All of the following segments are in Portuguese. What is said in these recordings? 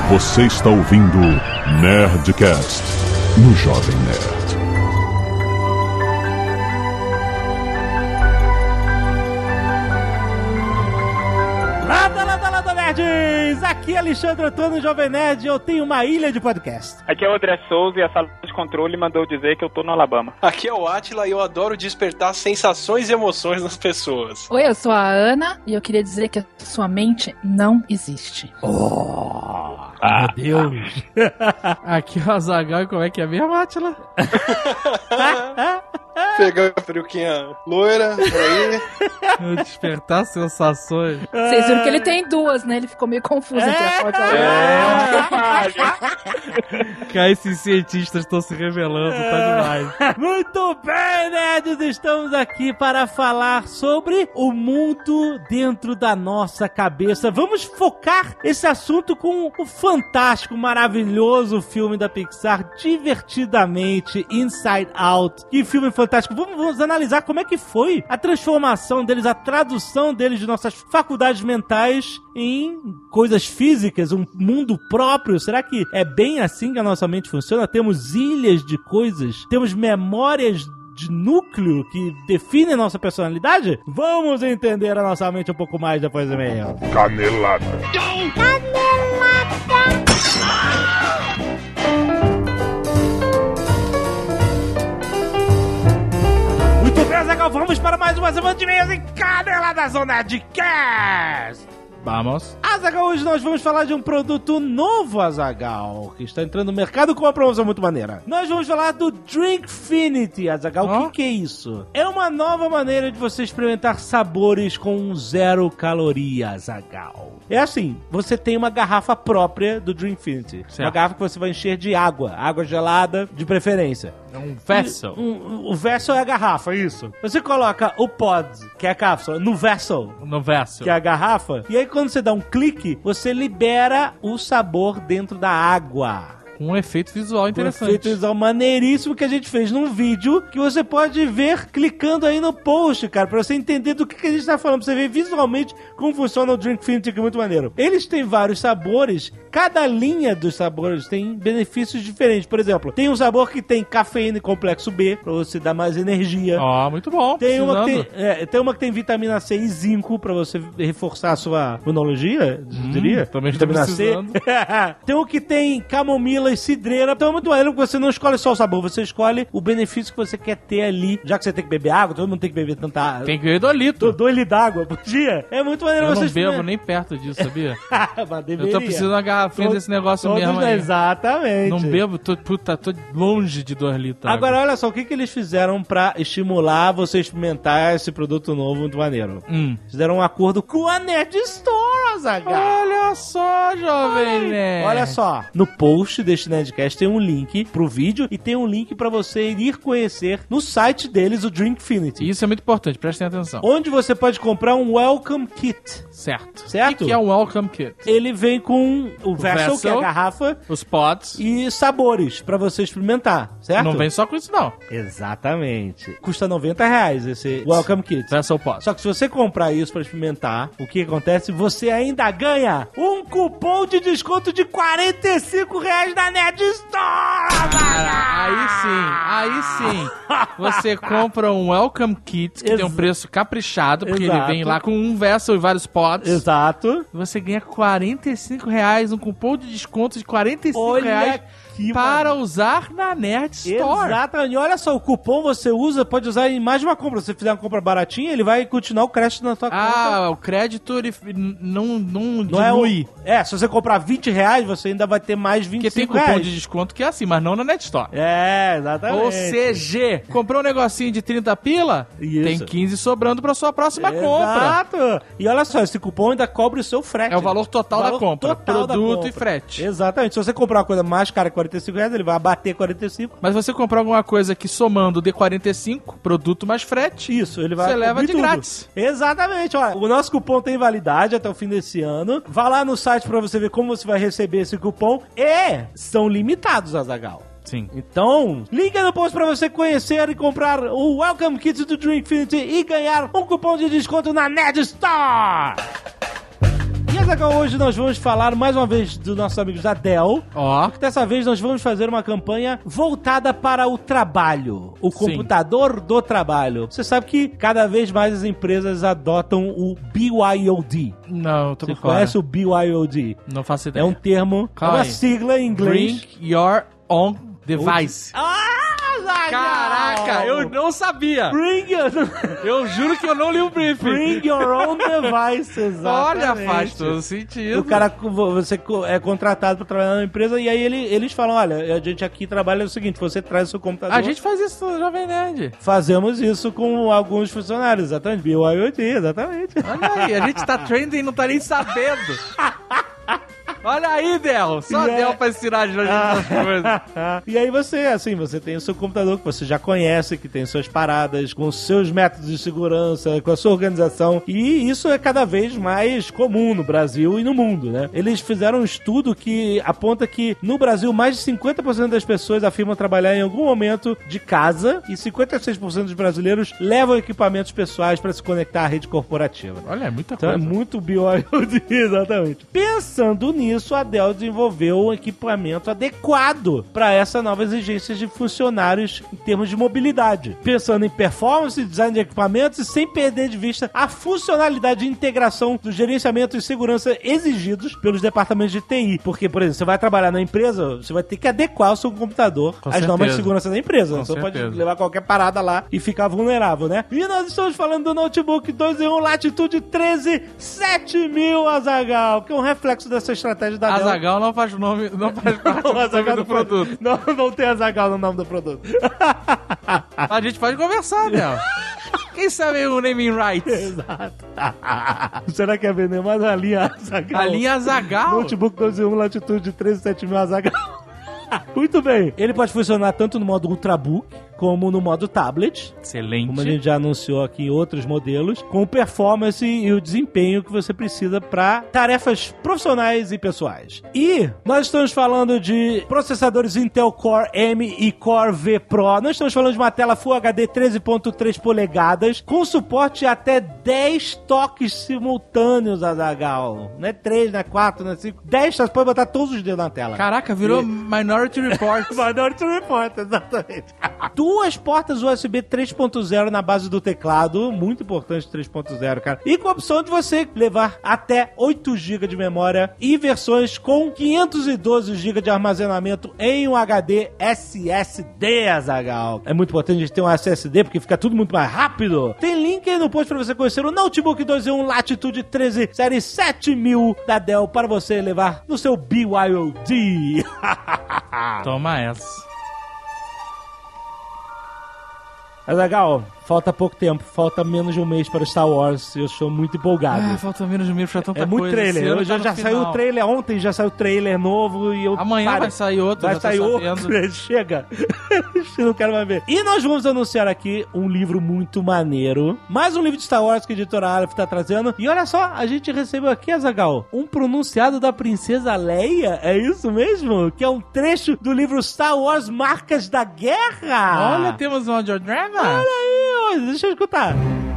Você está ouvindo Nerdcast no Jovem Nerd. Lada, nerds! Aqui é Alexandre Antônio, Jovem Nerd, e eu tenho uma ilha de podcast. Aqui é o André Souza e a sala de controle mandou dizer que eu tô no Alabama. Aqui é o Átila e eu adoro despertar sensações e emoções nas pessoas. Oi, eu sou a Ana e eu queria dizer que a sua mente não existe. Meu Deus! Aqui é o Azaghal e como é que é mesmo, Átila? Pegando a peruquinha loira, por aí. Despertar sensações. Vocês viram que ele tem duas, né? Ele ficou meio confuso entre a foto Cara, esses cientistas estão se revelando, tá demais. Muito bem, nerds! Estamos aqui para falar sobre o mundo dentro da nossa cabeça. Vamos focar esse assunto com o fantástico, maravilhoso filme da Pixar, Divertidamente, Inside Out. Que filme fantástico. Vamos analisar como é que foi a transformação deles, a tradução deles de nossas faculdades mentais em coisas físicas, um mundo próprio. Será que é bem assim que a nossa mente funciona? Temos ilhas de coisas, temos memórias de núcleo que definem a nossa personalidade? Vamos entender a nossa mente um pouco mais depois do e-mail. Canelada. Muito bem, Azaghal, vamos para mais uma semana de e-mails em Canelada Zona de Cast. Vamos. Azaghal, hoje nós vamos falar de um produto novo, Azaghal, que está entrando no mercado com uma promoção muito maneira. Nós vamos falar do Drinkfinity, Azaghal. O que é isso? É uma nova maneira de você experimentar sabores com 0 calorias, Azaghal. É assim, você tem uma garrafa própria do Drinkfinity. Certo. Uma garrafa que você vai encher de água gelada, de preferência. É um vessel. O vessel é a garrafa, isso. Você coloca o pod, que é a cápsula, no vessel, No vessel. que é a garrafa, e aí quando você dá um clique, você libera o sabor dentro da água. Com um efeito visual interessante. Um efeito visual maneiríssimo que a gente fez num vídeo que você pode ver clicando aí no post, cara, pra você entender do que a gente tá falando, pra você ver visualmente como funciona o Drinkfinity, que é muito maneiro. Eles têm vários sabores, cada linha dos sabores tem benefícios diferentes. Por exemplo, tem um sabor que tem cafeína e complexo B, pra você dar mais energia. Ó, muito bom. Tem uma, que tem vitamina C e zinco pra você reforçar a sua imunologia, diria. Também estou Vitamina C. precisando. Tem um que tem camomila e cidreira. Então é muito maneiro que você não escolhe só o sabor, você escolhe o benefício que você quer ter ali. Já que você tem que beber água, todo mundo tem que beber tanta água. Tem que beber 2 litros. 2 litros d'água por dia. É muito maneiro Eu você não bebo nem perto disso, sabia? Mas Eu tô precisando de uma garrafinha desse negócio mesmo aí. Exatamente. Não bebo, tô longe de 2 litros. Agora, olha só, o que eles fizeram pra estimular você a experimentar esse produto novo muito maneiro? Fizeram um acordo com a Nerd Store, Azaghal. Olha só, jovem nerd. Olha só, no post deste Nerdcast tem um link pro vídeo e tem um link pra você ir conhecer no site deles o Drinkfinity. Isso é muito importante, prestem atenção. Onde você pode comprar um Welcome Kit. Certo. Certo? O que é um Welcome Kit? Ele vem com o vessel, que é a garrafa, os pods. e sabores pra você experimentar, certo? Não vem só com isso, não. Exatamente. Custa R$90 esse Welcome Kit. Vessel pod. Só que se você comprar isso pra experimentar, o que acontece? Você ainda ganha um cupom de desconto de R$45 da Nerd Store! Aí sim. Você compra um Welcome Kit, que tem um preço caprichado, porque ele vem lá com um vessel e vários pods. Exato. E você ganha R$45, um cupom de desconto de R$45 para usar na Nerd Store. Exatamente. E olha só, o cupom você usa, pode usar em mais de uma compra. Se você fizer uma compra baratinha, ele vai continuar o crédito na sua conta. Ah, o crédito ele não Não dilui. se você comprar R$20, você ainda vai ter mais R$25. Porque tem cupom de desconto que é assim, mas não na Net Store. É, exatamente. Ou CG. Comprou um negocinho de 30 pila? Isso. Tem 15 sobrando pra sua próxima compra. Exato. E olha só, esse cupom ainda cobre o seu frete. É o valor total da compra. Total Produto da compra. e frete. Exatamente. Se você comprar uma coisa mais cara que R$45, ele vai abater 45. Mas você comprar alguma coisa que somando dê 45, produto mais frete, Isso, ele vai você leva cobrir de tudo. grátis. Exatamente. Olha, o nosso cupom tem validade até o fim desse ano. Vá lá no site pra você ver como você vai receber esse cupom. E são limitados, Azaghal. Sim. Então, liga no post pra você conhecer e comprar o Welcome Kit do Drinkfinity e ganhar um cupom de desconto na Nerd Store. E Azaghal, hoje nós vamos falar mais uma vez dos nossos amigos da Dell. Ó. Dessa vez nós vamos fazer uma campanha voltada para o trabalho. O computador do trabalho. Você sabe que cada vez mais as empresas adotam o BYOD. Não, eu tô Você por fora. conhece o BYOD? Não faço ideia. É um termo, é uma sigla em inglês. Bring your own device. Azaghal! Caraca, eu não sabia. Bring your... Eu juro que eu não li o briefing. Bring your own device, exatamente. Olha, faz todo sentido. O cara, você é contratado para trabalhar na empresa e aí eles falam, olha, a gente aqui trabalha o seguinte, você traz o seu computador. A gente faz isso no Jovem Nerd. Fazemos isso com alguns funcionários, exatamente. BYOD, exatamente. Olha aí, a gente tá trending e não tá nem sabendo. Olha aí, Del. Só Del pra ensinar a gente essas coisas. E aí você tem o seu computador que você já conhece, que tem suas paradas, com os seus métodos de segurança, com a sua organização. E isso é cada vez mais comum no Brasil e no mundo, né? Eles fizeram um estudo que aponta que no Brasil mais de 50% das pessoas afirmam trabalhar em algum momento de casa e 56% dos brasileiros levam equipamentos pessoais para se conectar à rede corporativa. Olha, é muita Então coisa. é muito BYOD, exatamente. Pensando nisso, a Dell desenvolveu um equipamento adequado para essa nova exigência de funcionários em termos de mobilidade. Pensando em performance, design de equipamentos e sem perder de vista a funcionalidade de integração do gerenciamento e segurança exigidos pelos departamentos de TI. Porque, por exemplo, você vai trabalhar na empresa, você vai ter que adequar o seu computador às normas de segurança da empresa. Você pode levar qualquer parada lá e ficar vulnerável, né? E nós estamos falando do notebook 2 em 1 Latitude 137000, Azaghal, que é um reflexo dessa estratégia da Dell. Azaghal não faz nome, não faz parte do nome do produto. Não tem Azaghal no nome do produto. A gente pode conversar, Del. Quem sabe o naming rights? Exato. Será que é vender mais a linha Azaghal? A linha Azaghal? Notebook 2 em 1 Latitude 137000 Azaghal. Muito bem. Ele pode funcionar tanto no modo Ultrabook como no modo tablet. Excelente. Como a gente já anunciou aqui em outros modelos, com o performance e o desempenho que você precisa para tarefas profissionais e pessoais. E nós estamos falando de processadores Intel Core M e Core V Pro. Nós estamos falando de uma tela Full HD 13.3 polegadas, com suporte a até 10 toques simultâneos, Azaghal. Não é 3, não é 4, não é 5. 10, você pode botar todos os dedos na tela. Caraca, virou Minority Report. Minority Report, exatamente. 2 portas USB 3.0 na base do teclado, muito importante 3.0, cara. E com a opção de você levar até 8 GB de memória e versões com 512 GB de armazenamento em um HD SSD, Azaghal. É muito importante a gente ter um SSD porque fica tudo muito mais rápido. Tem link aí no post para você conhecer o Notebook 2 em 1 Latitude 13 série 7000 da Dell para você levar no seu BYOD. Toma essa. Azaghal, falta pouco tempo, falta menos de um mês para o Star Wars e eu estou muito empolgado. Falta menos de um mês pra tanta é muito coisa. trailer, já saiu o trailer ontem, já saiu o trailer novo e eu... Amanhã vai sair outro, vai sair outro, chega. Eu não quero mais ver. E nós vamos anunciar aqui um livro muito maneiro, mais um livro de Star Wars que a editora Aleph tá trazendo. E olha só, a gente recebeu aqui, Azaghal, um pronunciado da Princesa Leia, é isso mesmo? Que é um trecho do livro Star Wars Marcas da Guerra. Olha, temos um audiodrama. Olha aí, deixa eu escutar.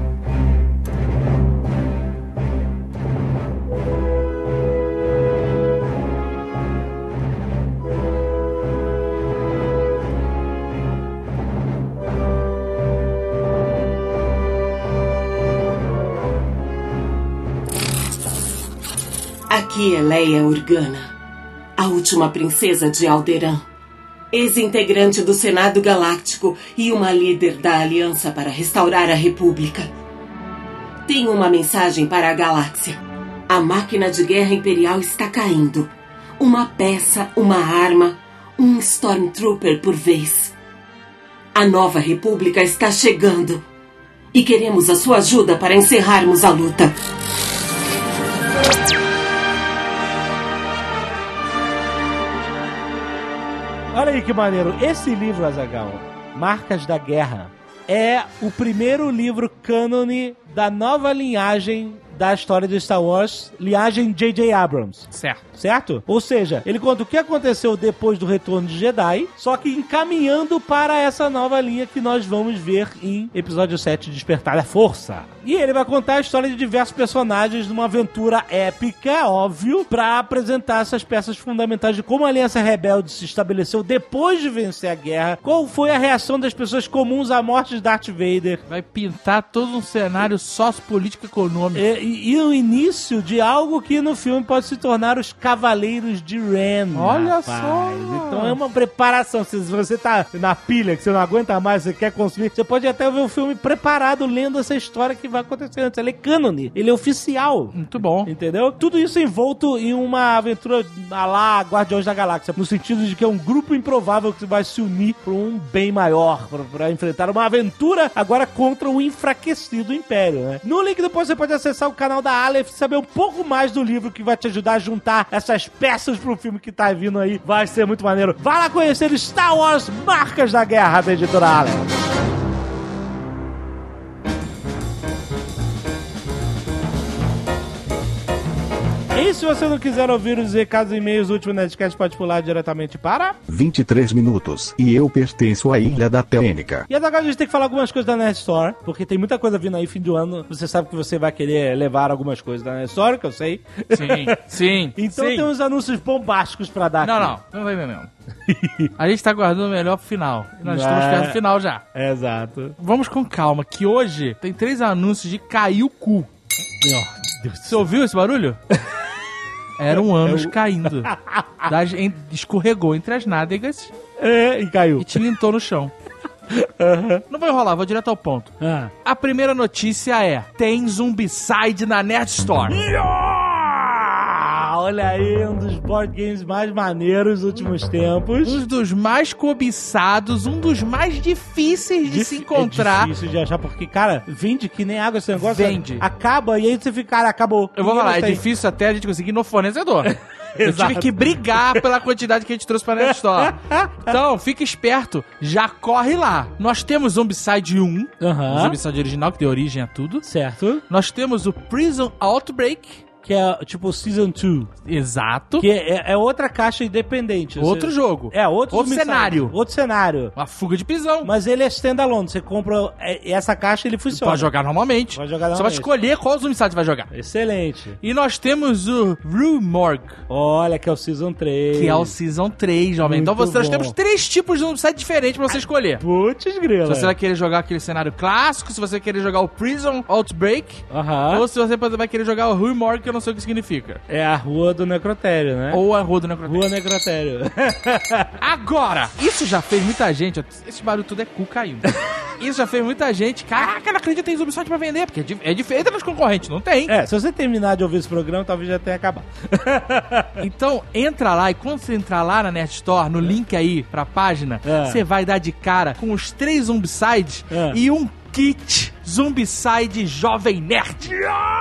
Aqui é Leia Organa, a última princesa de Alderaan, ex-integrante do Senado Galáctico e uma líder da Aliança para restaurar a República. Tenho uma mensagem para a galáxia. A máquina de guerra imperial está caindo. Uma peça, uma arma, um Stormtrooper por vez. A nova República está chegando. E queremos a sua ajuda para encerrarmos a luta. Olha aí que maneiro. Esse livro, Azaghal, Marcas da Guerra, é o primeiro livro cânone da nova linhagem da história de Star Wars, linhagem J.J. Abrams. Certo? Ou seja, ele conta o que aconteceu depois do Retorno de Jedi, só que encaminhando para essa nova linha que nós vamos ver em episódio 7, Despertar da Força. E ele vai contar a história de diversos personagens numa aventura épica, óbvio, pra apresentar essas peças fundamentais de como a Aliança Rebelde se estabeleceu depois de vencer a guerra, qual foi a reação das pessoas comuns à morte de Darth Vader. Vai pintar todo um cenário sociopolítico-econômico. E o início de algo que no filme pode se tornar os Cavaleiros de Ren. Olha rapaz. só! Então é uma preparação. Se você tá na pilha, que você não aguenta mais, você quer consumir, você pode até ver o filme preparado, lendo essa história que vai acontecer antes. Ele é cânone, ele é oficial. Muito bom. Entendeu? Tudo isso envolto em uma aventura à lá Guardiões da Galáxia, no sentido de que é um grupo improvável que vai se unir para um bem maior, para enfrentar uma aventura agora contra o enfraquecido Império, né? No link depois você pode acessar o canal da Aleph e saber um pouco mais do livro que vai te ajudar a juntar essas peças pro filme que tá vindo aí. Vai ser muito maneiro. Vai lá conhecer Star Wars Marcas da Guerra da editora Aleph. E se você não quiser ouvir os recados e e-mails, o último Nerdcast pode pular diretamente para 23 minutos, e eu pertenço à Ilha da Telênica. E agora a gente tem que falar algumas coisas da Nerd Store, porque tem muita coisa vindo aí fim do ano. Você sabe que você vai querer levar algumas coisas da Nerd Store, que eu sei. Sim. Então tem uns anúncios bombásticos pra dar aqui. Não vai ver mesmo. A gente tá guardando o melhor pro final. Nós estamos perto do final já. Exato. Vamos com calma, que hoje tem 3 anúncios de cair o cu. Você ouviu esse barulho? Era um ânus caindo. Escorregou entre as nádegas. E caiu. E tilintou no chão. Não vou enrolar, vou direto ao ponto. A primeira notícia é: tem Zombicide na Nerd Store. Olha aí, um dos board games mais maneiros dos últimos tempos. Um dos mais cobiçados, um dos mais difíceis de se encontrar. É difícil de achar, porque, cara, vende que nem água esse negócio. Vende. Acaba e aí você fica, cara, acabou. Eu vou falar, é difícil até a gente conseguir no fornecedor. Eu tive que brigar pela quantidade que a gente trouxe pra Nerd Store. Então, fica esperto, já corre lá. Nós temos Zombicide 1, o Zombicide original, que deu origem a tudo. Certo. Nós temos o Prison Outbreak, que é tipo Season 2. Exato. Que é outra caixa independente. Outro jogo. Outro cenário. Outro cenário. Uma fuga de prisão. Mas ele é standalone. Você compra essa caixa e ele funciona. Pode jogar normalmente. Você vai escolher qual Zombicide você vai jogar. Excelente. E nós temos o Rue Morgue. Olha, que é o Season 3. Que é o Season 3, jovem. Então nós temos 3 tipos de Zombicide diferentes pra você escolher. Putz, grila. Se você vai querer jogar aquele cenário clássico, se você vai querer jogar o Prison Outbreak, ou se você vai querer jogar o Rue Morgue, que eu não sei o que significa. É a Rua do Necrotério, né? Ou a Rua do Necrotério. Rua Necrotério. Agora, isso já fez muita gente... Esse barulho tudo é cu caindo. Isso já fez muita gente... Caraca, não acredito que tem Zombicide pra vender, porque é diferente dos concorrentes, não tem. Se você terminar de ouvir esse programa, talvez já tenha acabado. Então, entra lá, e quando você entrar lá na Nerd Store, no link aí pra página, você vai dar de cara com os 3 Zombicides e um kit Zombicide Jovem Nerd.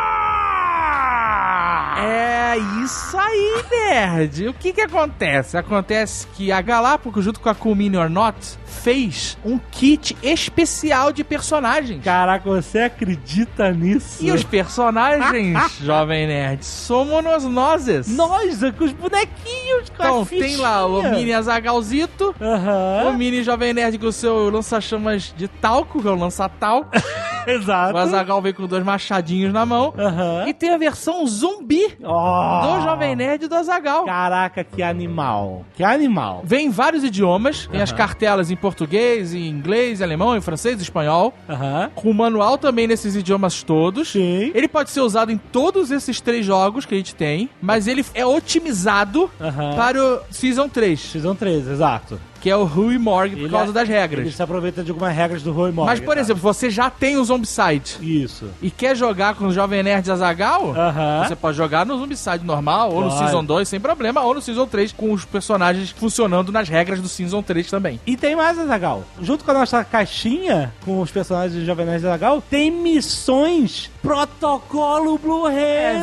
É isso aí, nerd. O que acontece? Acontece que a Galápagos, junto com a Cool Mini or Not, fez um kit especial de personagens. Caraca, você acredita nisso? E os personagens, Jovem Nerd, somos nós. Nós, com os bonequinhos, com então, a fichinha. Tem lá o Mini Azaghalizito, o Mini Jovem Nerd com o seu lança-chamas de talco, que é o lança-talco. Exato. O Azaghal vem com 2 machadinhos na mão. E tem a versão zumbi do Jovem Nerd e do Azaghal. Caraca, que animal. Que animal. Vem em vários idiomas. Tem as cartelas em português, em inglês, em alemão, em francês, em espanhol. Com o manual também nesses idiomas todos. Sim. Ele pode ser usado em todos esses 3 jogos que a gente tem, mas ele é otimizado para o Season 3. Season 3, exato. Que é o Rue Morgue por causa das regras. Ele se aproveita de algumas regras do Rue Morgue. Mas, por exemplo, você já tem o Zombicide. Isso. E quer jogar com o Jovem Nerd Azaghal? Você pode jogar no Zombicide normal, ou no Season 2 sem problema, ou no Season 3 com os personagens funcionando nas regras do Season 3 também. E tem mais, Azaghal. Junto com a nossa caixinha, com os personagens do Jovem Nerd Azaghal, tem missões Protocolo Blue Hand. É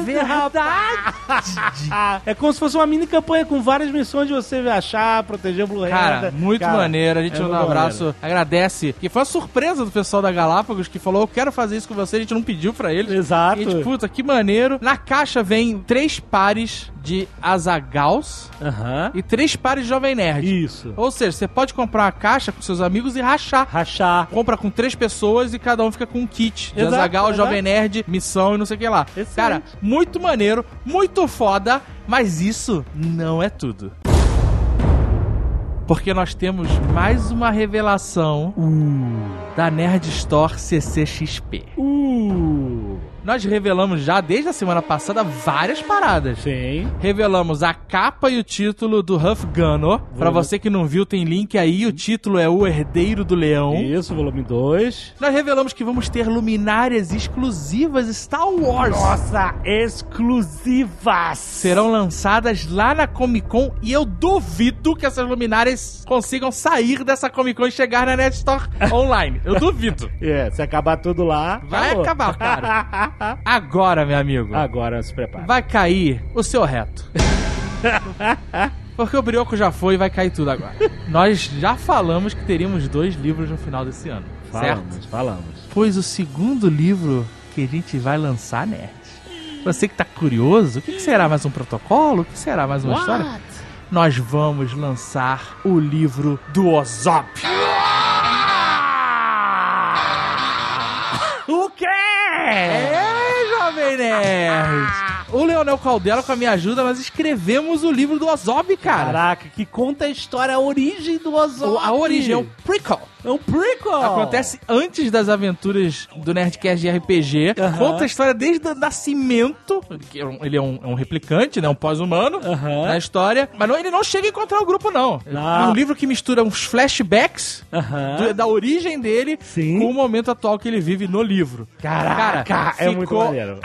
verdade. É como se fosse uma mini campanha com várias missões de você achar, proteger o Blue Hand. Cara, Muito Cara, maneiro. A gente manda um abraço, agradece. Que foi uma surpresa do pessoal da Galápagos que falou: eu quero fazer isso com você. A gente não pediu pra eles. Exato. E a gente, puta, que maneiro. Na caixa vem 3 pares de Azagals e 3 pares de Jovem Nerd. Isso. Ou seja, você pode comprar uma caixa com seus amigos e rachar. Compra com 3 pessoas e cada um fica com um kit de Azaghal, Jovem Nerd, missão e não sei o que lá. Excelente. Cara, muito maneiro, muito foda, mas isso não é tudo. Porque nós temos mais uma revelação da Nerd Store CCXP. Nós revelamos já, desde a semana passada, várias paradas. Sim. Revelamos a capa e o título do Huff Gunner. Pra você que não viu, tem link aí. O título é O Herdeiro do Leão. Isso, volume 2. Nós revelamos que vamos ter luminárias exclusivas Star Wars. Nossa, exclusivas! Serão lançadas lá na Comic Con e eu duvido que essas luminárias consigam sair dessa Comic Con e chegar na Nerd Store online. Eu duvido. Se acabar tudo lá... Vai acabar, cara. Agora, meu amigo. Agora se prepara. Vai cair o seu reto. Porque o brioco já foi e vai cair tudo agora. Nós já falamos que teríamos 2 livros no final desse ano. Certo? Falamos. Pois o segundo livro que a gente vai lançar, nerd. Você que tá curioso, o que será mais um protocolo? O que será mais uma história? Nós vamos lançar o livro do Ozob. O quê? Jovem Nerd! O Leonel Caldela, com a minha ajuda, nós escrevemos o livro do Ozob, cara. Caraca, que conta a história, a origem do Ozob. A origem é o prequel. É um prequel. Acontece antes das aventuras do Nerdcast de RPG. Conta a história desde o nascimento. Ele é um replicante, né? Um pós-humano na história. Mas ele não chega a encontrar o grupo, não. É um livro que mistura uns flashbacks da origem dele com o momento atual que ele vive no livro. Caraca, é muito maneiro.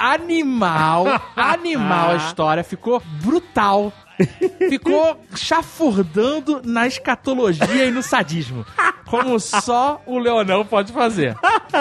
Animal a história. Ficou brutal. Ficou chafurdando na escatologia e no sadismo. Como só o Leonel pode fazer.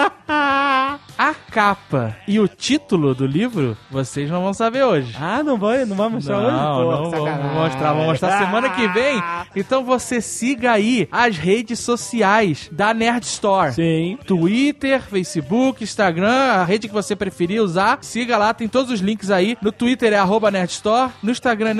A capa e o título do livro, vocês não vão saber hoje. Não vai mostrar hoje? Não vamos mostrar. Vamos mostrar semana que vem. Então você siga aí as redes sociais da Nerd Store. Sim. Twitter, Facebook, Instagram, a rede que você preferir usar. Siga lá, tem todos os links aí. No Twitter é @NerdStore. No Instagram,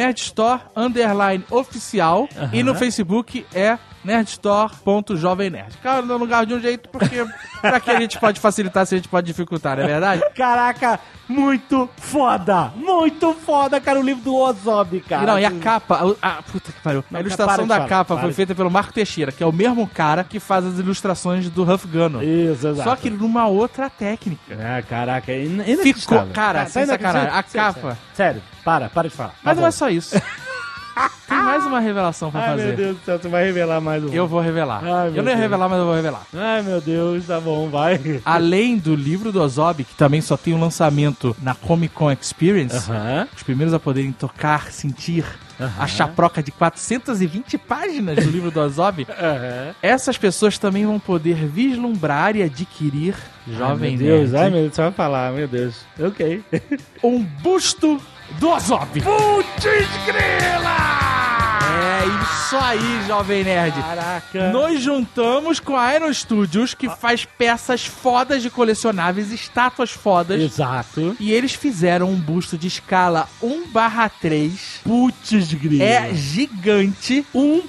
NerdStore_oficial. E no Facebook é nerdstore.jovemnerd. Cara, no lugar de um jeito, porque pra que a gente pode facilitar se a gente pode dificultar, não é verdade? Caraca, muito foda, cara, o livro do Ozob, cara. Não, e a capa, puta que pariu. A ilustração da capa foi feita pelo Marco Teixeira, que é o mesmo cara que faz as ilustrações do Huff Gunner. Isso, exato. Só que numa outra técnica. Caraca, ficou, cara, sem sacanagem. A capa... Sério, para de falar. Mas não é só isso. Tem mais uma revelação pra fazer. Ai, meu Deus do céu, tu vai revelar mais um. Eu vou revelar. Eu não ia revelar, mas eu vou revelar. Ai, meu Deus, tá bom, vai. Além do livro do Ozob, que também só tem um lançamento na Comic Con Experience, os primeiros a poderem tocar, sentir a chaproca de 420 páginas do livro do Ozob, essas pessoas também vão poder vislumbrar e adquirir, Jovem Nerd. Ai, meu Deus, você vai falar, meu Deus. Ok. Um busto do Ozob. Putz grila! É isso aí, Jovem Nerd. Caraca. Nos juntamos com a Iron Studios, que faz peças fodas de colecionáveis, estátuas fodas. Exato. E eles fizeram um busto de escala 1/3. Putz grila. É gigante.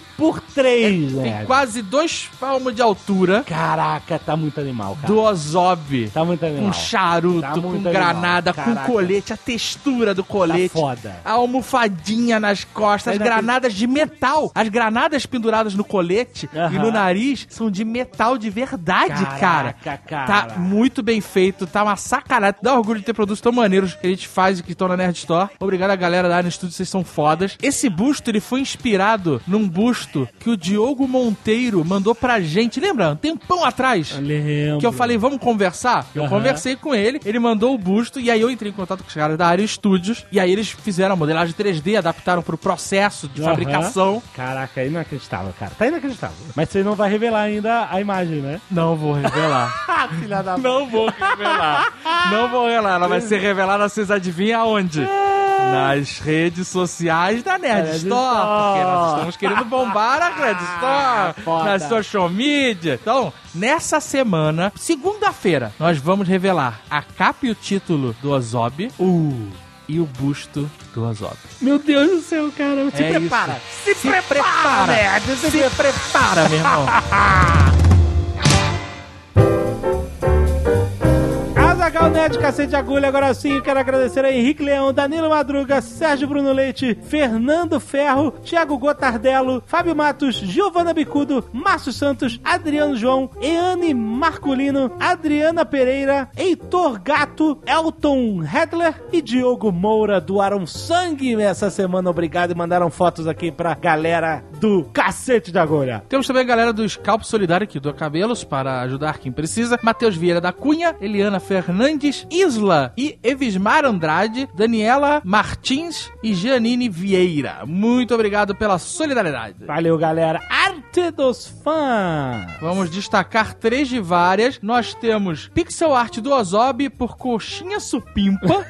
1x3, né? Tem quase 2 palmos de altura. Caraca, tá muito animal, cara. Do Ozob. Tá muito animal. Com charuto, tá com granada, com colete, a textura do colete. Tá foda. A almofadinha nas costas, as granadas de metal. As granadas penduradas no colete e no nariz são de metal de verdade, cara. Tá muito bem feito, tá uma sacanagem. Dá orgulho de ter produtos tão maneiros que a gente faz e que estão na Nerd Store. Obrigado a galera da Iron Studios, vocês são fodas. Esse busto, ele foi inspirado num busto que o Diogo Monteiro mandou pra gente. Lembra? Um tempão atrás. Eu lembro. Que eu falei, vamos conversar? Eu conversei com ele, ele mandou o busto e aí eu entrei em contato com os caras da Iron Studios e aí eles fizeram a modelagem 3D, adaptaram pro processo de fabricação. Caraca, é inacreditável, cara. Tá inacreditável. Mas você não vai revelar ainda a imagem, né? Não vou revelar. Filha da Não vou revelar. Não vou revelar. Ela vai ser revelada, vocês adivinham aonde? nas redes sociais da Nerd Store, porque nós estamos querendo bombar a Nerd Store nas social media. Então, nessa semana, segunda-feira, nós vamos revelar a capa e o título do Ozob e o busto do Ozob. Meu Deus do céu, cara. Se prepara. Se prepara, nerd. Se prepara, meu irmão. Azaghal Nerd, Cacete de Agulha. Agora sim, quero agradecer a Henrique Leão, Danilo Madruga, Sérgio Bruno Leite, Fernando Ferro, Thiago Gotardello, Fábio Matos, Giovana Bicudo, Márcio Santos, Adriano João, Eane Marculino, Adriana Pereira, Heitor Gato, Elton Hedler e Diogo Moura doaram sangue essa semana. Obrigado, e mandaram fotos aqui pra galera do Cacete de Agulha. Temos também a galera do Scalpo Solidário, que doa cabelos para ajudar quem precisa. Matheus Vieira da Cunha, Eliana Fernandes, Isla e Evismar Andrade, Daniela Martins e Janine Vieira. Muito obrigado pela solidariedade. Valeu, galera. Arte dos fãs. Vamos destacar 3 de várias. Nós temos pixel art do Ozob por Coxinha Supimpa.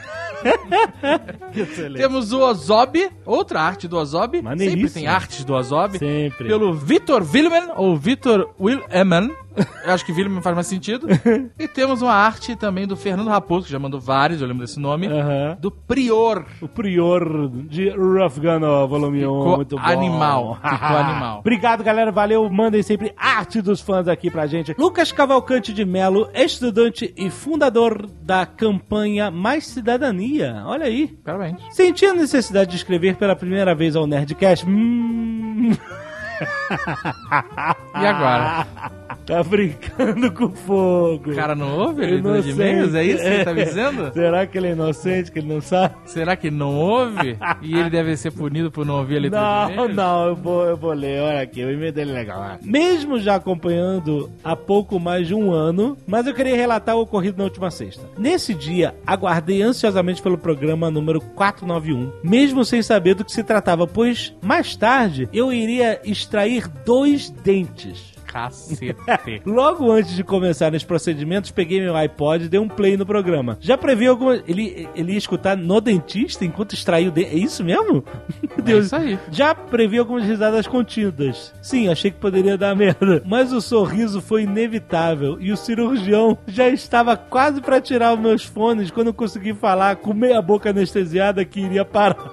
Temos o Ozob, outra arte do Ozob. Sempre tem artes do Ozob. Sempre. Pelo Vitor Willeman, ou Vitor Willeman. Eu acho que Willeman faz mais sentido. E temos uma arte também do Fernando Raposo, que já mandou vários, eu lembro desse nome. Do Prior. O Prior de Rough Gun, volume 1. Muito bom. Ficou animal. Obrigado, galera. Valeu. Mandem sempre arte dos fãs aqui pra gente. Lucas Cavalcante de Melo, estudante e fundador da campanha Mais Cidadania. Olha aí. Parabéns. Senti a necessidade de escrever pela primeira vez ao Nerdcast. E agora? Tá brincando com fogo. O cara não ouve a leitura de e-mails? É isso que ele tá me dizendo? Será que ele é inocente, que ele não sabe? Será que não ouve? E ele deve ser punido por não ouvir a leitura de e-mails? Não, eu vou ler. Olha aqui, o e-mail dele é legal. Mesmo já acompanhando há pouco mais de um ano, mas eu queria relatar o ocorrido na última sexta. Nesse dia, aguardei ansiosamente pelo programa número 491, mesmo sem saber do que se tratava, pois mais tarde eu iria extrair 2 dentes. Cacete. Logo antes de começar os procedimentos, peguei meu iPod e dei um play no programa. Já previ algumas... Ele ia escutar no dentista enquanto extraiu o dente. É isso mesmo? Meu Deus. É isso aí. Já previ algumas risadas contidas. Sim, achei que poderia dar merda. Mas o sorriso foi inevitável e o cirurgião já estava quase para tirar os meus fones quando eu consegui falar com meia boca anestesiada que iria parar.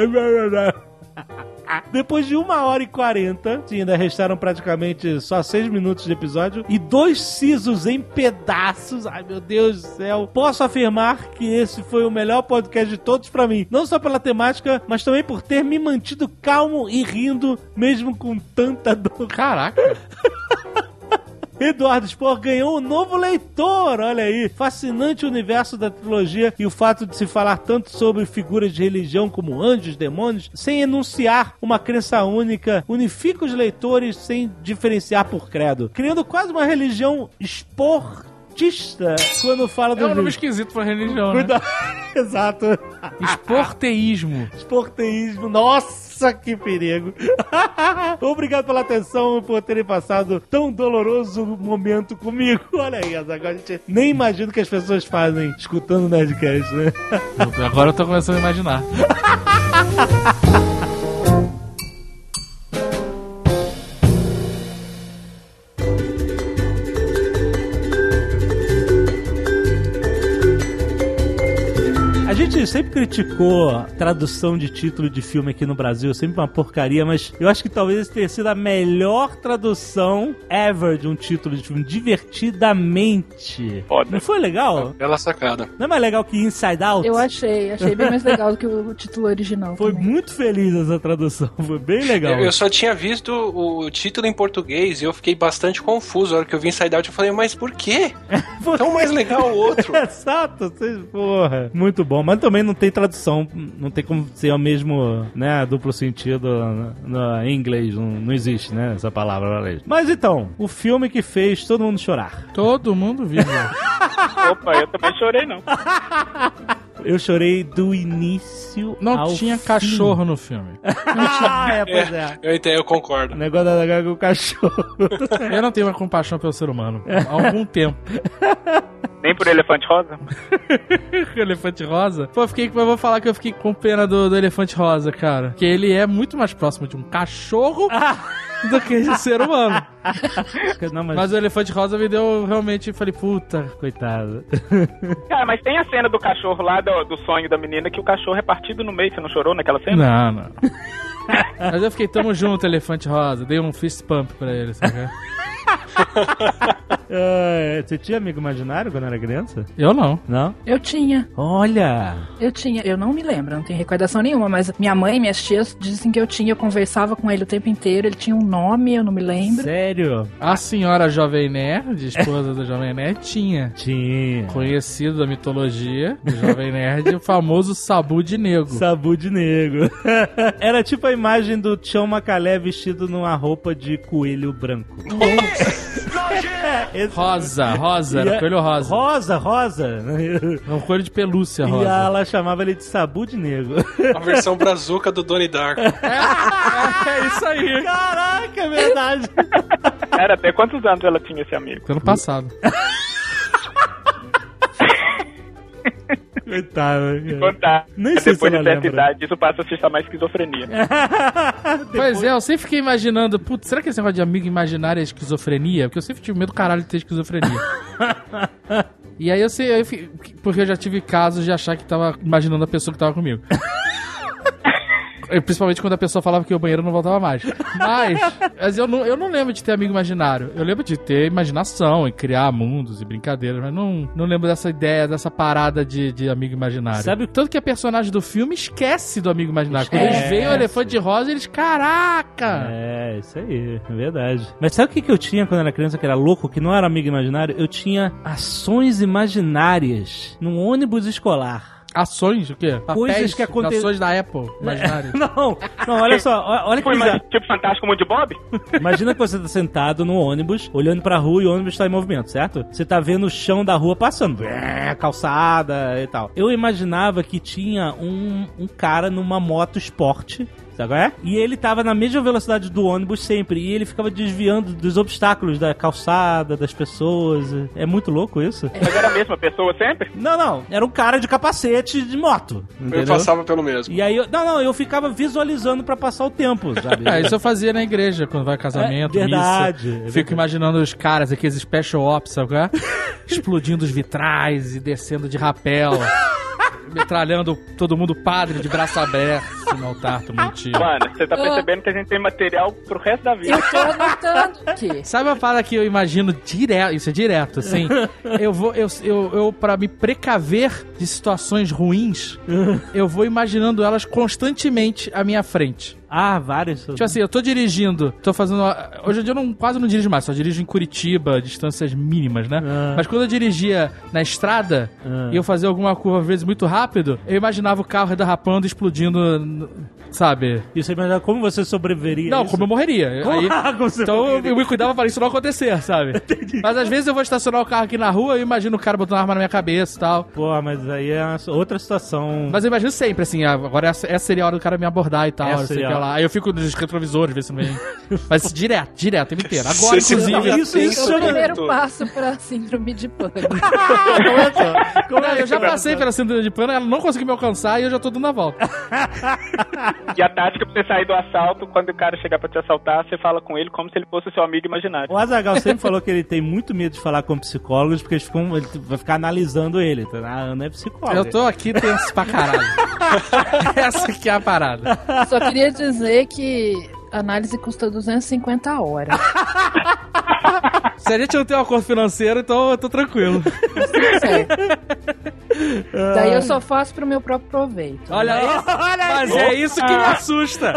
Depois de 1h40, ainda restaram praticamente só 6 minutos de episódio e 2 sisos em pedaços. Ai, meu Deus do céu. Posso afirmar que esse foi o melhor podcast de todos pra mim. Não só pela temática, mas também por ter me mantido calmo e rindo, mesmo com tanta dor. Caraca. Eduardo Spor ganhou um novo leitor, olha aí. Fascinante o universo da trilogia e o fato de se falar tanto sobre figuras de religião como anjos, demônios, sem enunciar uma crença única, unifica os leitores sem diferenciar por credo, criando quase uma religião esportista quando fala do... É um nome esquisito pra religião, né? Exato. Esporteísmo. Esporteísmo, nossa, que perigo. Obrigado pela atenção e por terem passado tão doloroso momento comigo. Olha aí, agora a gente nem imagina o que as pessoas fazem escutando o Nerdcast, né? Agora eu tô começando a imaginar. A gente sempre criticou a tradução de título de filme aqui no Brasil, sempre uma porcaria, mas eu acho que talvez essa tenha sido a melhor tradução ever de um título de filme, Divertidamente. Foda. Não foi legal? Bela sacada. Não é mais legal que Inside Out? Eu achei bem mais legal do que o título original. Foi também. muito feliz essa tradução, foi bem legal. Eu só tinha visto o título em português e eu fiquei bastante confuso. A hora que eu vi Inside Out, eu falei, mas por quê? Tão mais legal o outro. Exato, porra. Muito bom, mas também não tem tradução, não tem como ser o mesmo, né, duplo sentido em inglês, não existe, né, essa palavra. Mas então, o filme que fez todo mundo chorar. Todo mundo viu. Opa, eu também chorei, não. Eu chorei do início Não ao tinha fim. cachorro no filme. Pois é. Eu entendo, eu concordo. O negócio da gaga com o cachorro. Eu não tenho uma compaixão pelo ser humano. Há algum tempo. Nem por elefante rosa? Elefante rosa? Pô, eu vou falar que eu fiquei com pena do elefante rosa, cara. Porque ele é muito mais próximo de um cachorro do que de ser humano. Não, mas o elefante rosa me deu realmente... Falei, puta, coitado. Cara, mas tem a cena do cachorro lá, do sonho da menina, que o cachorro é partido no meio. Você não chorou naquela cena? Não. Mas eu fiquei, tamo junto, elefante rosa. Dei um fist pump pra ele, sabe? Você tinha amigo imaginário quando era criança? Eu não. Não? Eu tinha. Olha! Eu tinha. Eu não me lembro, não tenho recordação nenhuma, mas minha mãe e minhas tias dizem que eu tinha. Eu conversava com ele o tempo inteiro. Ele tinha um nome, eu não me lembro. Sério? A senhora Jovem Nerd, esposa do Jovem Nerd, tinha. Tinha. Conhecido da mitologia do Jovem Nerd, o famoso Sabu de Negro. Sabu de Negro. Era tipo a imagem do Tião Macalé vestido numa roupa de coelho branco. Rosa, era coelho rosa. Rosa. É um coelho de pelúcia rosa. E ela chamava ele de Sabu de Negro. A versão brazuca do Donnie Darko. É isso aí. Caraca, é verdade. Cara, até quantos anos ela tinha esse amigo? Ano passado. Coitado. Contar. Nem sei depois se de ela certa lembra. idade, isso passa a se chamar esquizofrenia. Pois é, eu sempre fiquei imaginando, putz, será que esse negócio de amigo imaginário é esquizofrenia? Porque eu sempre tive medo do caralho de ter esquizofrenia. E aí porque eu já tive casos de achar que tava imaginando a pessoa que tava comigo. Principalmente quando a pessoa falava que o banheiro não voltava mais. Mas eu não lembro de ter amigo imaginário. Eu lembro de ter imaginação e criar mundos e brincadeiras, mas não lembro dessa ideia, dessa parada de amigo imaginário. Sabe tanto que a personagem do filme esquece do amigo imaginário. Quando eles veem o elefante rosa, eles, caraca! É, isso aí, é verdade. Mas sabe o que eu tinha quando era criança que era louco, que não era amigo imaginário? Eu tinha ações imaginárias num ônibus escolar. Ações? O quê? Coisas que acontecem. Ações da Apple, imaginárias. Não, olha só, olha que bizarro. Tipo Fantástico Mundo de Bob? Imagina que você tá sentado no ônibus, olhando pra rua e o ônibus tá em movimento, certo? Você tá vendo o chão da rua passando, calçada e tal. Eu imaginava que tinha um cara numa moto esporte, sabe qual é? E ele tava na mesma velocidade do ônibus sempre, e ele ficava desviando dos obstáculos da calçada, das pessoas. É muito louco isso. Mas era a mesma pessoa sempre? Não, era um cara de capacete de moto, entendeu? Eu passava pelo mesmo. E aí, eu ficava visualizando pra passar o tempo, sabe? Isso eu fazia na igreja, quando vai casamento, verdade, missa. é Fico imaginando os caras, aqueles special ops, sabe qual é? Explodindo os vitrais e descendo de rapel. Metralhando todo mundo padre de braço aberto no altar, tomando tiro. Mano, você tá percebendo que a gente tem material pro resto da vida. Eu tô anotando aqui. Sabe uma parada que eu imagino direto, isso é direto, assim? Eu pra me precaver de situações ruins, eu vou imaginando elas constantemente à minha frente. Ah, vários. Tipo assim, eu tô dirigindo, tô fazendo... Hoje em dia eu quase não dirijo mais, só dirijo em Curitiba, distâncias mínimas, né? Mas quando eu dirigia na estrada e eu fazia alguma curva, às vezes, muito rápido, eu imaginava o carro derrapando, explodindo, sabe? E você imaginava como você sobreviveria? Não, como eu morreria. Então eu me cuidava para isso não acontecer, sabe? Entendi. Mas às vezes eu vou estacionar o carro aqui na rua e eu imagino o cara botando uma arma na minha cabeça e tal. Pô, mas aí é outra situação. Mas eu imagino sempre, assim, agora essa seria a hora do cara me abordar e tal, não sei o que lá. Aí eu fico nos retrovisores, ver se não vem. Mas direto, o tempo inteiro. Agora, inclusive. Isso é o primeiro passo pra síndrome de pânico. Eu já passei pela síndrome de pânico, ela não conseguiu me alcançar e eu já tô dando a volta. E a tática pra você sair do assalto, quando o cara chegar pra te assaltar, você fala com ele como se ele fosse seu amigo imaginário. O Azaghal sempre falou que ele tem muito medo de falar com psicólogos, porque ele vai ficar analisando ele. A Ana é psicóloga. Eu tô aqui tenso pra caralho. Essa aqui é a parada. Só queria dizer que a análise custa 250 horas. Se a gente não tem um acordo financeiro, então eu tô tranquilo. Daí eu só faço pro meu próprio proveito. Olha aí, mas é isso que me assusta.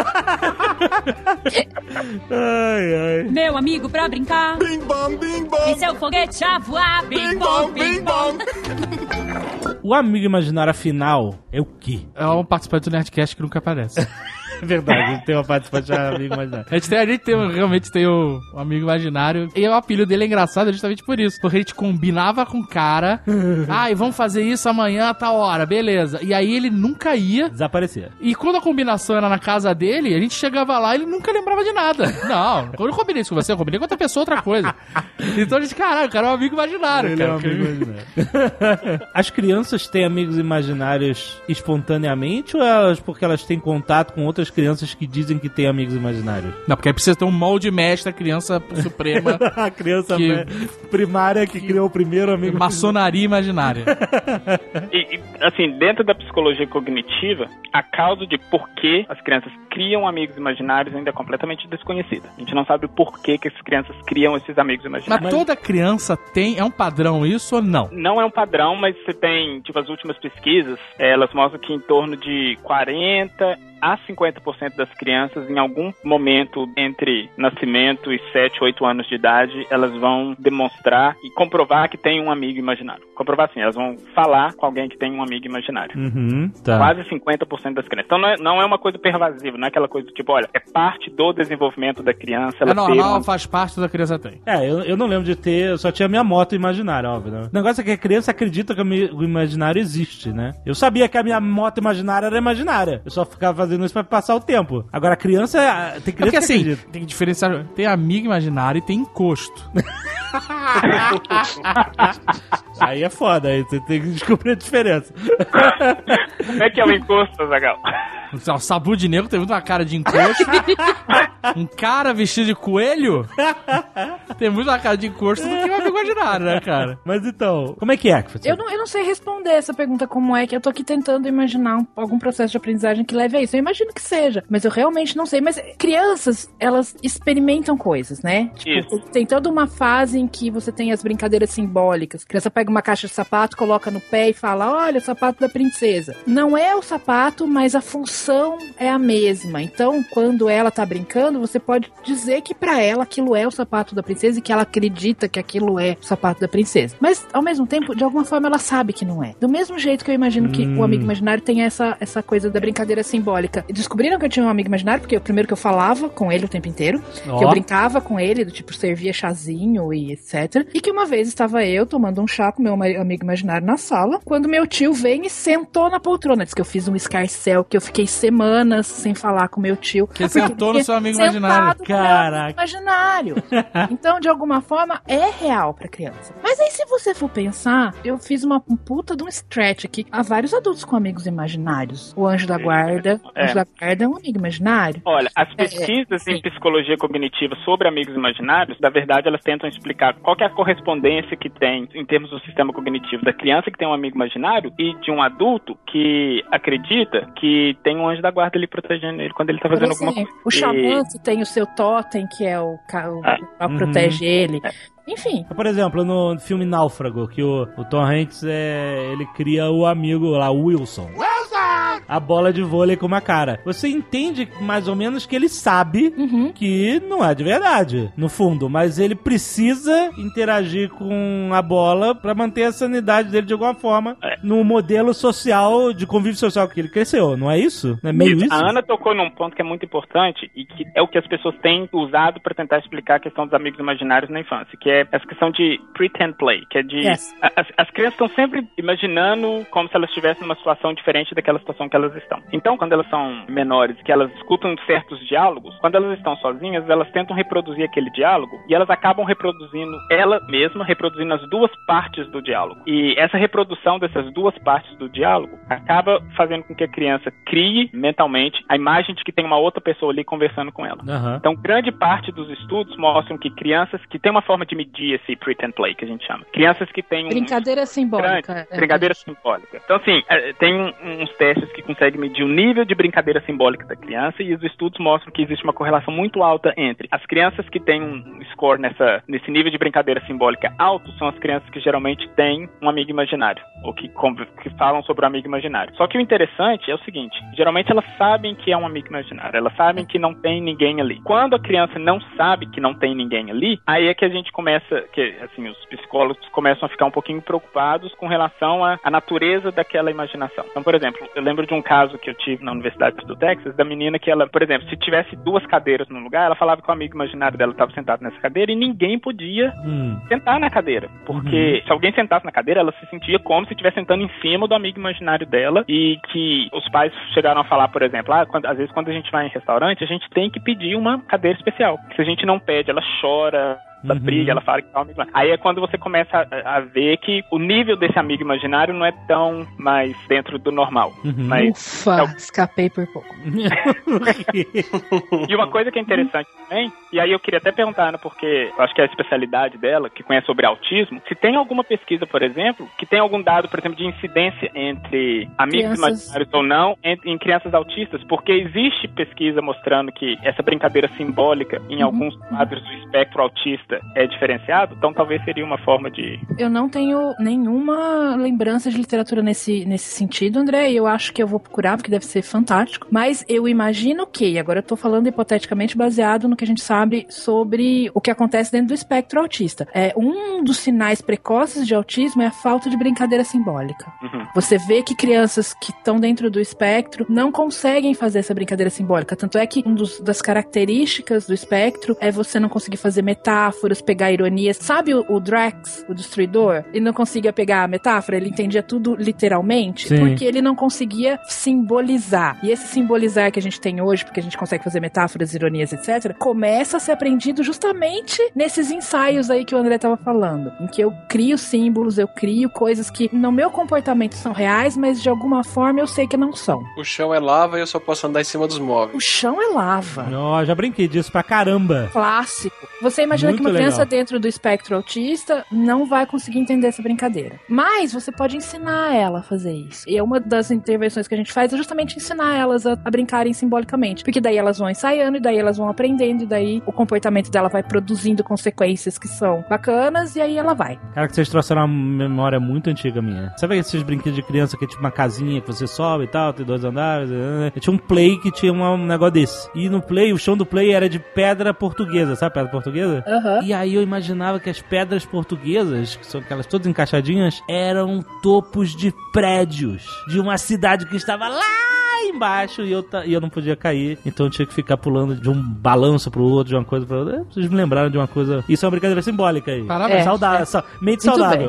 Meu amigo pra brincar. Bim bom, bim bom. E seu foguete a voar. Bim bom, bim bom. O amigo imaginário afinal é o quê? É um participante do Nerdcast que nunca aparece. É verdade, a gente tem uma participação de amigo imaginário. A gente realmente tem um amigo imaginário. E o apelido dele é engraçado justamente por isso. Porque a gente combinava com o cara. E vamos fazer isso amanhã a tal hora, beleza. E aí ele nunca ia. Desaparecia. E quando a combinação era na casa dele, a gente chegava lá e ele nunca lembrava de nada. Não, quando eu combinei isso com você, eu combinei com outra pessoa outra coisa. Então a gente, caralho, o cara é um amigo imaginário. Ele cara. É um amigo imaginário. As crianças têm amigos imaginários espontaneamente ou porque elas têm contato com outras crianças que dizem que têm amigos imaginários? Não, porque aí precisa ter um molde mestre da criança suprema. A criança primária que criou o primeiro amigo. Maçonaria imaginária. E, assim, dentro da psicologia cognitiva, a causa de por que as crianças criam amigos imaginários ainda é completamente desconhecida. A gente não sabe o porquê que as crianças criam esses amigos imaginários. Mas toda criança tem... É um padrão isso ou não? Não é um padrão, mas você tem, tipo, as últimas pesquisas, elas mostram que em torno de 40 a 50% das crianças, em algum momento entre nascimento e 7, 8 anos de idade, elas vão demonstrar e comprovar que tem um amigo imaginário. Comprovar assim, elas vão falar com alguém que tem um amigo imaginário. Tá. Quase 50% das crianças. Então não é uma coisa pervasiva, não é aquela coisa do tipo, olha, é parte do desenvolvimento da criança. Ela normal, faz parte da criança tem. Eu não lembro de ter, eu só tinha minha moto imaginária, óbvio, né? O negócio é que a criança acredita que o imaginário existe, né? Eu sabia que a minha moto imaginária era imaginária. Eu só ficava fazendo isso pra passar o tempo. Agora, a criança... Tem criança porque que assim, acredita. tem que diferenciar. Tem amigo imaginário e tem encosto. Aí é foda, aí você tem que descobrir a diferença. Como é que é o encosto, Azaghal? O Sabu de Negro tem muito uma cara de encosto. Um cara vestido de coelho tem muito uma cara de encosto do que um amigo imaginário, né, cara? Mas então, como é que é? Eu não sei responder essa pergunta como é, que eu tô aqui tentando imaginar algum processo de aprendizagem que leve a isso. Eu imagino que seja, mas eu realmente não sei. Mas crianças, elas experimentam coisas, né? Tipo, tem toda uma fase em que você tem as brincadeiras simbólicas. A criança pega uma caixa de sapato, coloca no pé e fala, olha, o sapato da princesa. Não é o sapato, mas a função é a mesma. Então, quando ela tá brincando, você pode dizer que pra ela aquilo é o sapato da princesa e que ela acredita que aquilo é o sapato da princesa. Mas, ao mesmo tempo, de alguma forma, ela sabe que não é. Do mesmo jeito que eu imagino que o amigo imaginário tem essa coisa da brincadeira simbólica. Descobriram que eu tinha um amigo imaginário porque primeiro que eu falava com ele o tempo inteiro, que eu brincava com ele, do tipo, servia chazinho e etc. E que uma vez estava eu tomando um chá com meu amigo imaginário na sala, quando meu tio vem e sentou na poltrona. Diz que eu fiz um escarcel, que eu fiquei semanas sem falar com meu tio. Que sentou no seu amigo imaginário. Caraca. Imaginário. Então, de alguma forma, é real pra criança. Mas aí, se você for pensar, eu fiz uma puta de um stretch aqui. Há vários adultos com amigos imaginários. O anjo da guarda. O anjo da guarda é um amigo imaginário. Olha, as pesquisas em psicologia cognitiva sobre amigos imaginários, na verdade, elas tentam explicar qual que é a correspondência que tem, em termos do sistema cognitivo, da criança que tem um amigo imaginário e de um adulto que acredita que tem um anjo da guarda ali protegendo ele quando ele tá fazendo alguma coisa. O xamã que tem o seu totem, que é o que protege ele. Enfim. Por exemplo, no filme Náufrago, que o Tom Hanks ele cria o amigo lá, o Wilson. A bola de vôlei com uma cara. Você entende mais ou menos que ele sabe que não é de verdade, no fundo, mas ele precisa interagir com a bola pra manter a sanidade dele de alguma forma no modelo social, de convívio social que ele cresceu, não é isso? Não é meio isso? A Ana tocou num ponto que é muito importante e que é o que as pessoas têm usado pra tentar explicar a questão dos amigos imaginários na infância, que é essa questão de pretend play, que é de... As crianças estão sempre imaginando como se elas estivessem numa situação diferente daquela situação que elas estão. Então, quando elas são menores, que elas escutam certos diálogos, quando elas estão sozinhas, elas tentam reproduzir aquele diálogo e elas acabam reproduzindo ela mesma, reproduzindo as duas partes do diálogo. E essa reprodução dessas duas partes do diálogo acaba fazendo com que a criança crie mentalmente a imagem de que tem uma outra pessoa ali conversando com ela. Então, grande parte dos estudos mostram que crianças que têm uma forma de medir esse pretend play, que a gente chama. Crianças que têm brincadeira simbólica. Brincadeira simbólica. Então, assim, tem uns testes que conseguem medir o nível de brincadeira simbólica da criança e os estudos mostram que existe uma correlação muito alta entre as crianças que têm um score nesse nível de brincadeira simbólica alto são as crianças que geralmente têm um amigo imaginário ou que falam sobre o amigo imaginário. Só que o interessante é o seguinte, geralmente elas sabem que é um amigo imaginário, elas sabem que não tem ninguém ali. Quando a criança não sabe que não tem ninguém ali, aí é que a gente começa, que assim, os psicólogos começam a ficar um pouquinho preocupados com relação à natureza daquela imaginação. Então, por exemplo, eu lembro de um caso que eu tive na Universidade do Texas, da menina que ela, por exemplo, se tivesse 2 cadeiras no lugar, ela falava que o amigo imaginário dela estava sentado nessa cadeira e ninguém podia sentar na cadeira. Porque se alguém sentasse na cadeira, ela se sentia como se estivesse sentando em cima do amigo imaginário dela, e que os pais chegaram a falar, por exemplo, às vezes quando a gente vai em restaurante, a gente tem que pedir uma cadeira especial. Se a gente não pede, ela chora, ela briga, ela fala que tá um amigo. Aí é quando você começa a ver que o nível desse amigo imaginário não é tão mais dentro do normal. Mas ufa, escapei por pouco. E uma coisa que é interessante também, e aí eu queria até perguntar, né, porque eu acho que é a especialidade dela, que conhece sobre autismo, se tem alguma pesquisa, por exemplo, que tem algum dado, por exemplo, de incidência entre amigos imaginários ou não em crianças autistas, porque existe pesquisa mostrando que essa brincadeira simbólica em alguns quadros do espectro autista é diferenciado, então talvez seria uma forma de... Eu não tenho nenhuma lembrança de literatura nesse sentido, André, e eu acho que eu vou procurar, porque deve ser fantástico, mas eu imagino que, agora eu tô falando hipoteticamente baseado no que a gente sabe sobre o que acontece dentro do espectro autista. Um dos sinais precoces de autismo é a falta de brincadeira simbólica. Você vê que crianças que estão dentro do espectro não conseguem fazer essa brincadeira simbólica, tanto é que das características do espectro é você não conseguir fazer metáforas, pegar ironias. Sabe o Drax, o Destruidor? Ele não conseguia pegar a metáfora, ele entendia tudo literalmente, porque ele não conseguia simbolizar. E esse simbolizar que a gente tem hoje, porque a gente consegue fazer metáforas, ironias, etc., começa a ser aprendido justamente nesses ensaios aí que o André tava falando, em que eu crio símbolos, eu crio coisas que no meu comportamento são reais, mas de alguma forma eu sei que não são. O chão é lava e eu só posso andar em cima dos móveis. O chão é lava. Já brinquei disso pra caramba. Clássico. Você imagina muito que uma criança dentro do espectro autista não vai conseguir entender essa brincadeira. Mas você pode ensinar ela a fazer isso. E uma das intervenções que a gente faz é justamente ensinar elas a brincarem simbolicamente. Porque daí elas vão ensaiando, e daí elas vão aprendendo, e daí o comportamento dela vai produzindo consequências que são bacanas, e aí ela vai. Cara, que vocês trouxeram uma memória muito antiga minha. Sabe esses brinquedos de criança que é tipo uma casinha que você sobe e tal, tem 2 andares? Eu tinha um play que tinha um negócio desse. E no play, o chão do play era de pedra portuguesa, sabe pedra portuguesa? E aí eu imaginava que as pedras portuguesas, que são aquelas todas encaixadinhas, eram topos de prédios de uma cidade que estava lá embaixo e eu não podia cair, então eu tinha que ficar pulando de um balanço pro outro, de uma coisa pra outra. Vocês me lembraram de uma coisa. Isso é uma brincadeira simbólica aí. Parabéns. Saudável, mente saudável.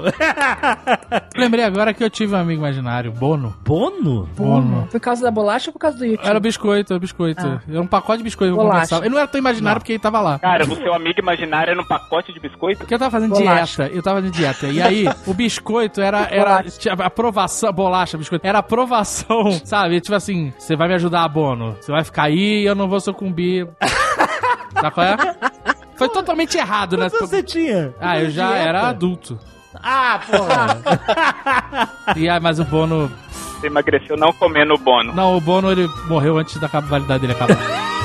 Lembrei agora que eu tive um amigo imaginário, Bono. Bono? Por causa da bolacha ou por causa do YouTube? Era biscoito. Era um pacote de biscoito que eu conversava. Ele não era tão imaginário porque ele tava lá. Cara, o seu amigo imaginário era um pacote de biscoito? Porque eu tava fazendo dieta. E aí, o biscoito era aprovação, bolacha, biscoito. Era aprovação, sabe? Tipo assim, você vai me ajudar, Bono. Você vai ficar aí e eu não vou sucumbir. Sabe qual é? Foi totalmente errado, né? Quanto você tinha? Eu já era adulto. Porra. Mas o Bono... Você emagreceu não comendo o Bono. Não, o Bono, ele morreu antes da validade dele acabar.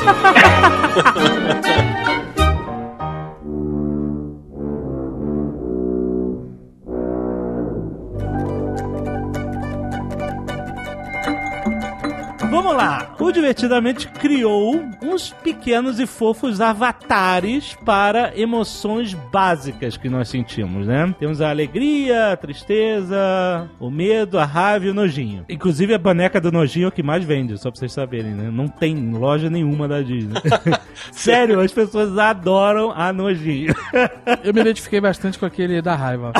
Vamos lá. O Divertidamente criou uns pequenos e fofos avatares para emoções básicas que nós sentimos, né? Temos a alegria, a tristeza, o medo, a raiva e o nojinho. Inclusive a boneca do nojinho é o que mais vende, só pra vocês saberem, né? Não tem loja nenhuma da Disney. Sério, as pessoas adoram a nojinho. Eu me identifiquei bastante com aquele da raiva.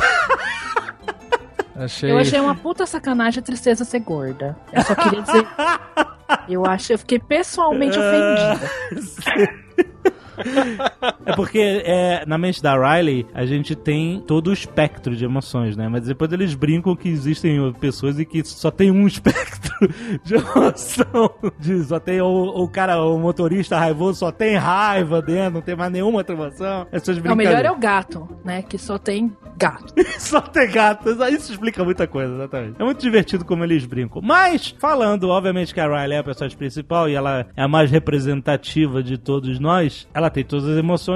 Eu achei uma puta sacanagem a tristeza ser gorda. Eu só queria dizer... Eu fiquei pessoalmente ofendida. É porque na mente da Riley a gente tem todo o espectro de emoções, né? Mas depois eles brincam que existem pessoas e que só tem um espectro de emoção. Só tem o motorista raivoso só tem raiva dentro, não tem mais nenhuma outra emoção. O melhor é o gato, né? Que só tem gato. Só tem gato. Isso explica muita coisa, exatamente. É muito divertido como eles brincam. Mas, falando, obviamente, que a Riley é a personagem principal e ela é a mais representativa de todos nós, ela tem todas as emoções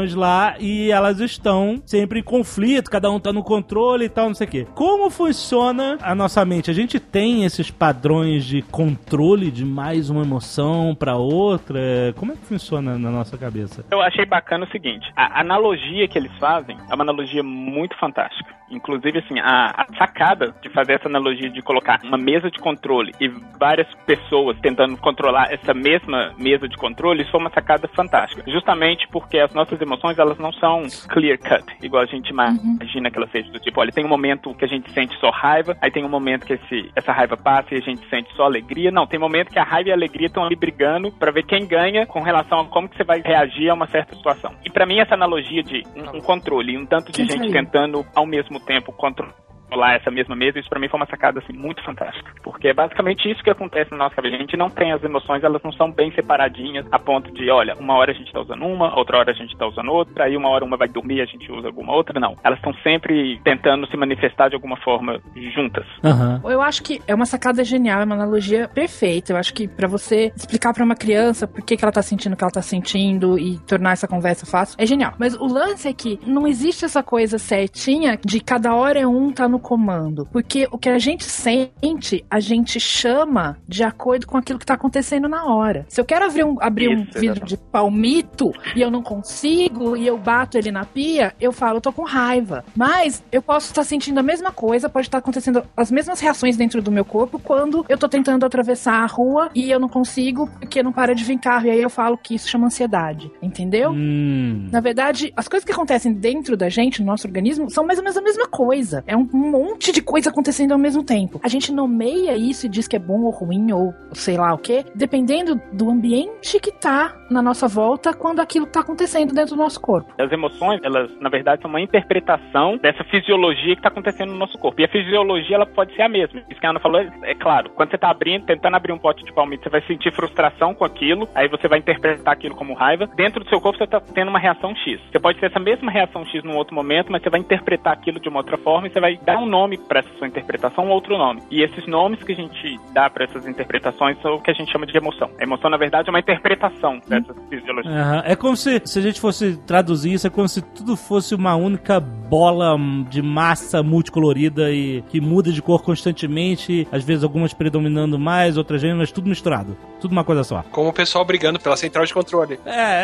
emoções lá e elas estão sempre em conflito, cada um tá no controle e tal, não sei o quê. Como funciona a nossa mente? A gente tem esses padrões de controle de mais uma emoção pra outra? Como é que funciona na nossa cabeça? Eu achei bacana o seguinte, a analogia que eles fazem é uma analogia muito fantástica. Inclusive, assim, a sacada de fazer essa analogia de colocar uma mesa de controle e várias pessoas tentando controlar essa mesma mesa de controle, isso foi uma sacada fantástica. Justamente porque as nossas emoções, elas não são clear cut, igual a gente imagina que elas sejam do tipo, olha, tem um momento que a gente sente só raiva, aí tem um momento que essa raiva passa e a gente sente só alegria. Não, tem momento que a raiva e a alegria estão ali brigando pra ver quem ganha com relação a como que você vai reagir a uma certa situação. E pra mim essa analogia de um controle, um tanto de gente tentando ao mesmo tempo controlar essa mesma mesa, isso pra mim foi uma sacada assim, muito fantástica, porque é basicamente isso que acontece na nossa vida. A gente não tem as emoções, elas não são bem separadinhas a ponto de, olha, uma hora a gente tá usando uma, outra hora a gente tá usando outra, aí uma hora uma vai dormir, a gente usa alguma outra, não. Elas estão sempre tentando se manifestar de alguma forma juntas. Eu acho que é uma sacada genial, é uma analogia perfeita. Eu acho que pra você explicar pra uma criança por que ela tá sentindo o que ela tá sentindo e tornar essa conversa fácil, é genial. Mas o lance é que não existe essa coisa certinha de cada hora tá no comando. Porque o que a gente sente, a gente chama de acordo com aquilo que tá acontecendo na hora. Se eu quero abrir um vidro de palmito e eu não consigo e eu bato ele na pia, eu falo, eu tô com raiva. Mas eu posso estar sentindo a mesma coisa, pode estar acontecendo as mesmas reações dentro do meu corpo quando eu tô tentando atravessar a rua e eu não consigo porque não para de vir carro. E aí eu falo que isso chama ansiedade. Entendeu? Na verdade, as coisas que acontecem dentro da gente, no nosso organismo, são mais ou menos a mesma coisa. É um monte de coisa acontecendo ao mesmo tempo. A gente nomeia isso e diz que é bom ou ruim ou sei lá o quê, dependendo do ambiente que tá na nossa volta quando aquilo tá acontecendo dentro do nosso corpo. As emoções, elas, na verdade, são uma interpretação dessa fisiologia que tá acontecendo no nosso corpo. E a fisiologia, ela pode ser a mesma. Isso que a Ana falou, é claro, quando você tá tentando abrir um pote de palmito, você vai sentir frustração com aquilo, aí você vai interpretar aquilo como raiva. Dentro do seu corpo, você tá tendo uma reação X. Você pode ter essa mesma reação X num outro momento, mas você vai interpretar aquilo de uma outra forma e você vai dar um nome para essa sua interpretação, um outro nome. E esses nomes que a gente dá para essas interpretações são o que a gente chama de emoção. A emoção, na verdade, é uma interpretação dessa fisiologia. É como se a gente fosse traduzir isso, é como se tudo fosse uma única bola de massa multicolorida e que muda de cor constantemente, às vezes algumas predominando mais, outras menos, mas tudo misturado. Tudo uma coisa só. Como o pessoal brigando pela central de controle.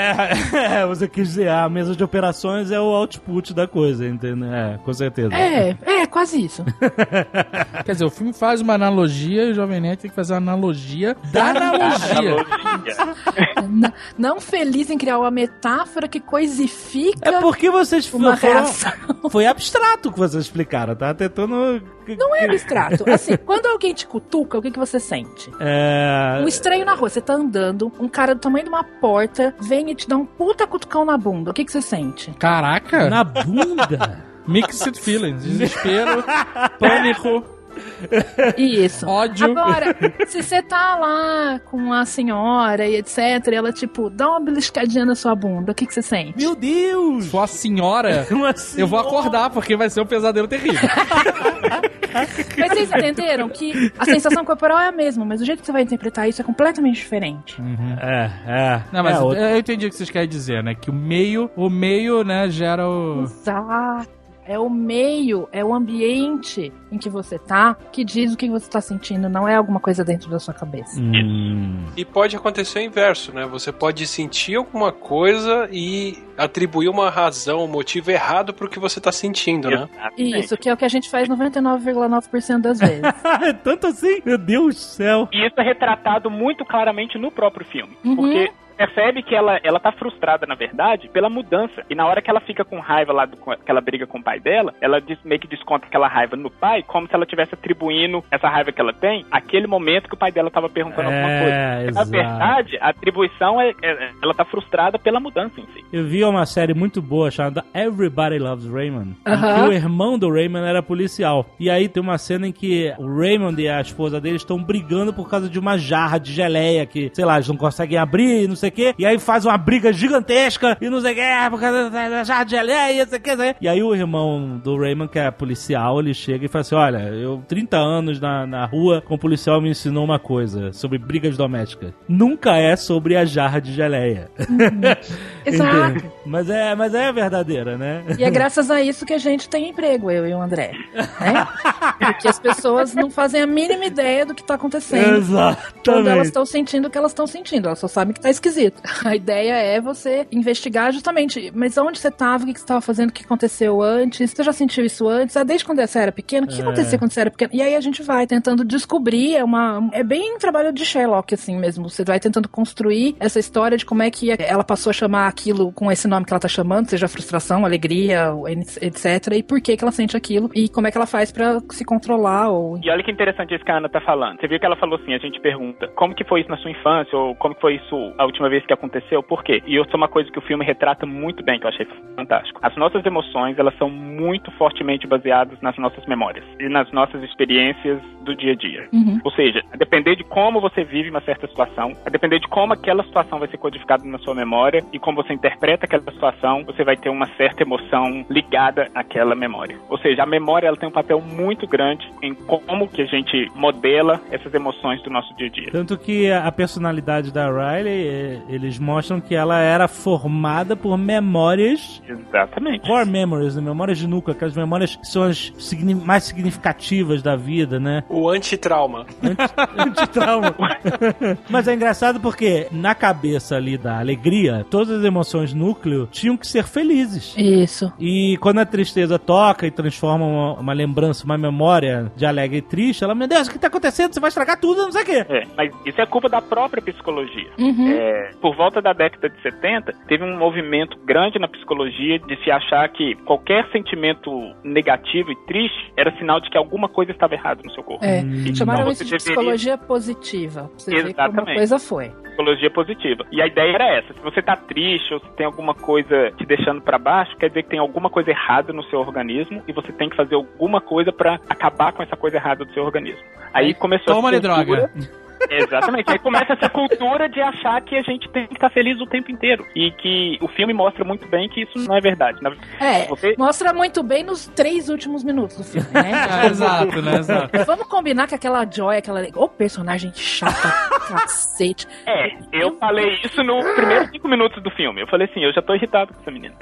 Você quis dizer, a mesa de operações é o output da coisa, entendeu? Com certeza. Quase isso. Quer dizer, o filme faz uma analogia e o Jovem Nerd tem que fazer uma analogia da analogia. Não feliz em criar uma metáfora que coisifica. É porque vocês uma reação. Foi abstrato o que vocês explicaram, tá? Tentando. Não é abstrato. Assim, quando alguém te cutuca, o que você sente? Um estranho na rua, você tá andando, um cara do tamanho de uma porta vem e te dá um puta cutucão na bunda. O que você sente? Caraca! Na bunda? Mixed feelings, desespero, pânico. Isso. Ódio. Agora, se você tá lá com a senhora e etc, e ela, tipo, dá uma beliscadinha na sua bunda, o que você sente? Meu Deus! Sua senhora? Eu vou acordar, porque vai ser um pesadelo terrível. Mas vocês entenderam que a sensação corporal é a mesma, mas o jeito que você vai interpretar isso é completamente diferente. Não, mas eu entendi o que vocês querem dizer, né? Que o meio, né, gera o... Exato. É o meio, é o ambiente em que você tá que diz o que você tá sentindo, não é alguma coisa dentro da sua cabeça. E pode acontecer o inverso, né? Você pode sentir alguma coisa e atribuir uma razão, um motivo errado pro que você tá sentindo, né? Isso, que é o que a gente faz 99,9% das vezes. É tanto assim? Meu Deus do céu. E isso é retratado muito claramente no próprio filme. Porque percebe que ela tá frustrada, na verdade, pela mudança. E na hora que ela fica com raiva lá, que ela briga com o pai dela, ela meio que desconta aquela raiva no pai, como se ela estivesse atribuindo essa raiva que ela tem àquele momento que o pai dela tava perguntando alguma coisa. Exato. Na verdade, a atribuição ela tá frustrada pela mudança em si. Eu vi uma série muito boa chamada Everybody Loves Raymond, que o irmão do Raymond era policial. E aí tem uma cena em que o Raymond e a esposa dele estão brigando por causa de uma jarra de geleia que, sei lá, eles não conseguem abrir, não sei o quê. E aí faz uma briga gigantesca e não sei o quê, por causa da jarra de geleia, não sei o quê. E aí o irmão do Raymond, que é policial, ele chega e fala assim, olha, eu 30 anos na rua com o policial me ensinou uma coisa sobre brigas domésticas. Nunca é sobre a jarra de geleia. Exato. mas é verdadeira, né? E é graças a isso que a gente tem emprego, eu e o André. Né? Porque as pessoas não fazem a mínima ideia do que tá acontecendo. Exatamente. Quando elas estão sentindo o que elas estão sentindo. Elas só sabem que tá esquisito. A ideia é você investigar justamente, mas onde você tava, o que você tava fazendo, o que aconteceu antes, você já sentiu isso antes? Desde quando você era pequeno? O que acontecia quando você era pequeno? E aí a gente vai tentando descobrir, é bem um trabalho de Sherlock, assim mesmo. Você vai tentando construir essa história de como é que ela passou a chamar aquilo com esse nome que ela tá chamando, seja frustração, alegria, etc. E por que ela sente aquilo e como é que ela faz pra se controlar. E olha que interessante isso que a Ana tá falando. Você viu que ela falou assim, a gente pergunta, como que foi isso na sua infância? Ou como que foi isso a última vez que aconteceu? Por quê? E isso é uma coisa que o filme retrata muito bem, que eu achei fantástico. As nossas emoções, elas são muito fortemente baseadas nas nossas memórias e nas nossas experiências do dia a dia. Ou seja, a depender de como você vive uma certa situação, a depender de como aquela situação vai ser codificada na sua memória e como você interpreta aquela situação, você vai ter uma certa emoção ligada àquela memória. Ou seja, a memória ela tem um papel muito grande em como que a gente modela essas emoções do nosso dia a dia. Tanto que a personalidade da Riley, eles mostram que ela era formada por memórias... Exatamente. Core memories, memórias de núcleo, aquelas memórias que são as mais significativas da vida, né? O antitrauma. Antitrauma. Mas é engraçado porque na cabeça ali da alegria, todas as emoções núcleo tinham que ser felizes. Isso. E quando a tristeza toca e transforma uma lembrança, uma memória de alegre e triste, ela, meu Deus, o que tá acontecendo? Você vai estragar tudo, não sei o quê. Mas isso é culpa da própria psicologia. Por volta da década de 70, teve um movimento grande na psicologia de se achar que qualquer sentimento negativo e triste era sinal de que alguma coisa estava errada no seu corpo. Chamaram isso de psicologia positiva. Você vê como a coisa foi. Psicologia positiva. E a ideia era essa. Se você tá triste ou se tem alguma coisa te deixando pra baixo, quer dizer que tem alguma coisa errada no seu organismo e você tem que fazer alguma coisa pra acabar com essa coisa errada do seu organismo. Aí começou Toma droga. Exatamente. Aí começa essa cultura de achar que a gente tem que estar feliz o tempo inteiro. E que o filme mostra muito bem que isso não é verdade. Mostra muito bem nos 3 últimos minutos do filme, né? Exato, né? Exato. Vamos combinar que aquela Joy, personagem chata, cacete. Eu falei isso no primeiros 5 minutos do filme. Eu falei assim, eu já tô irritado com essa menina.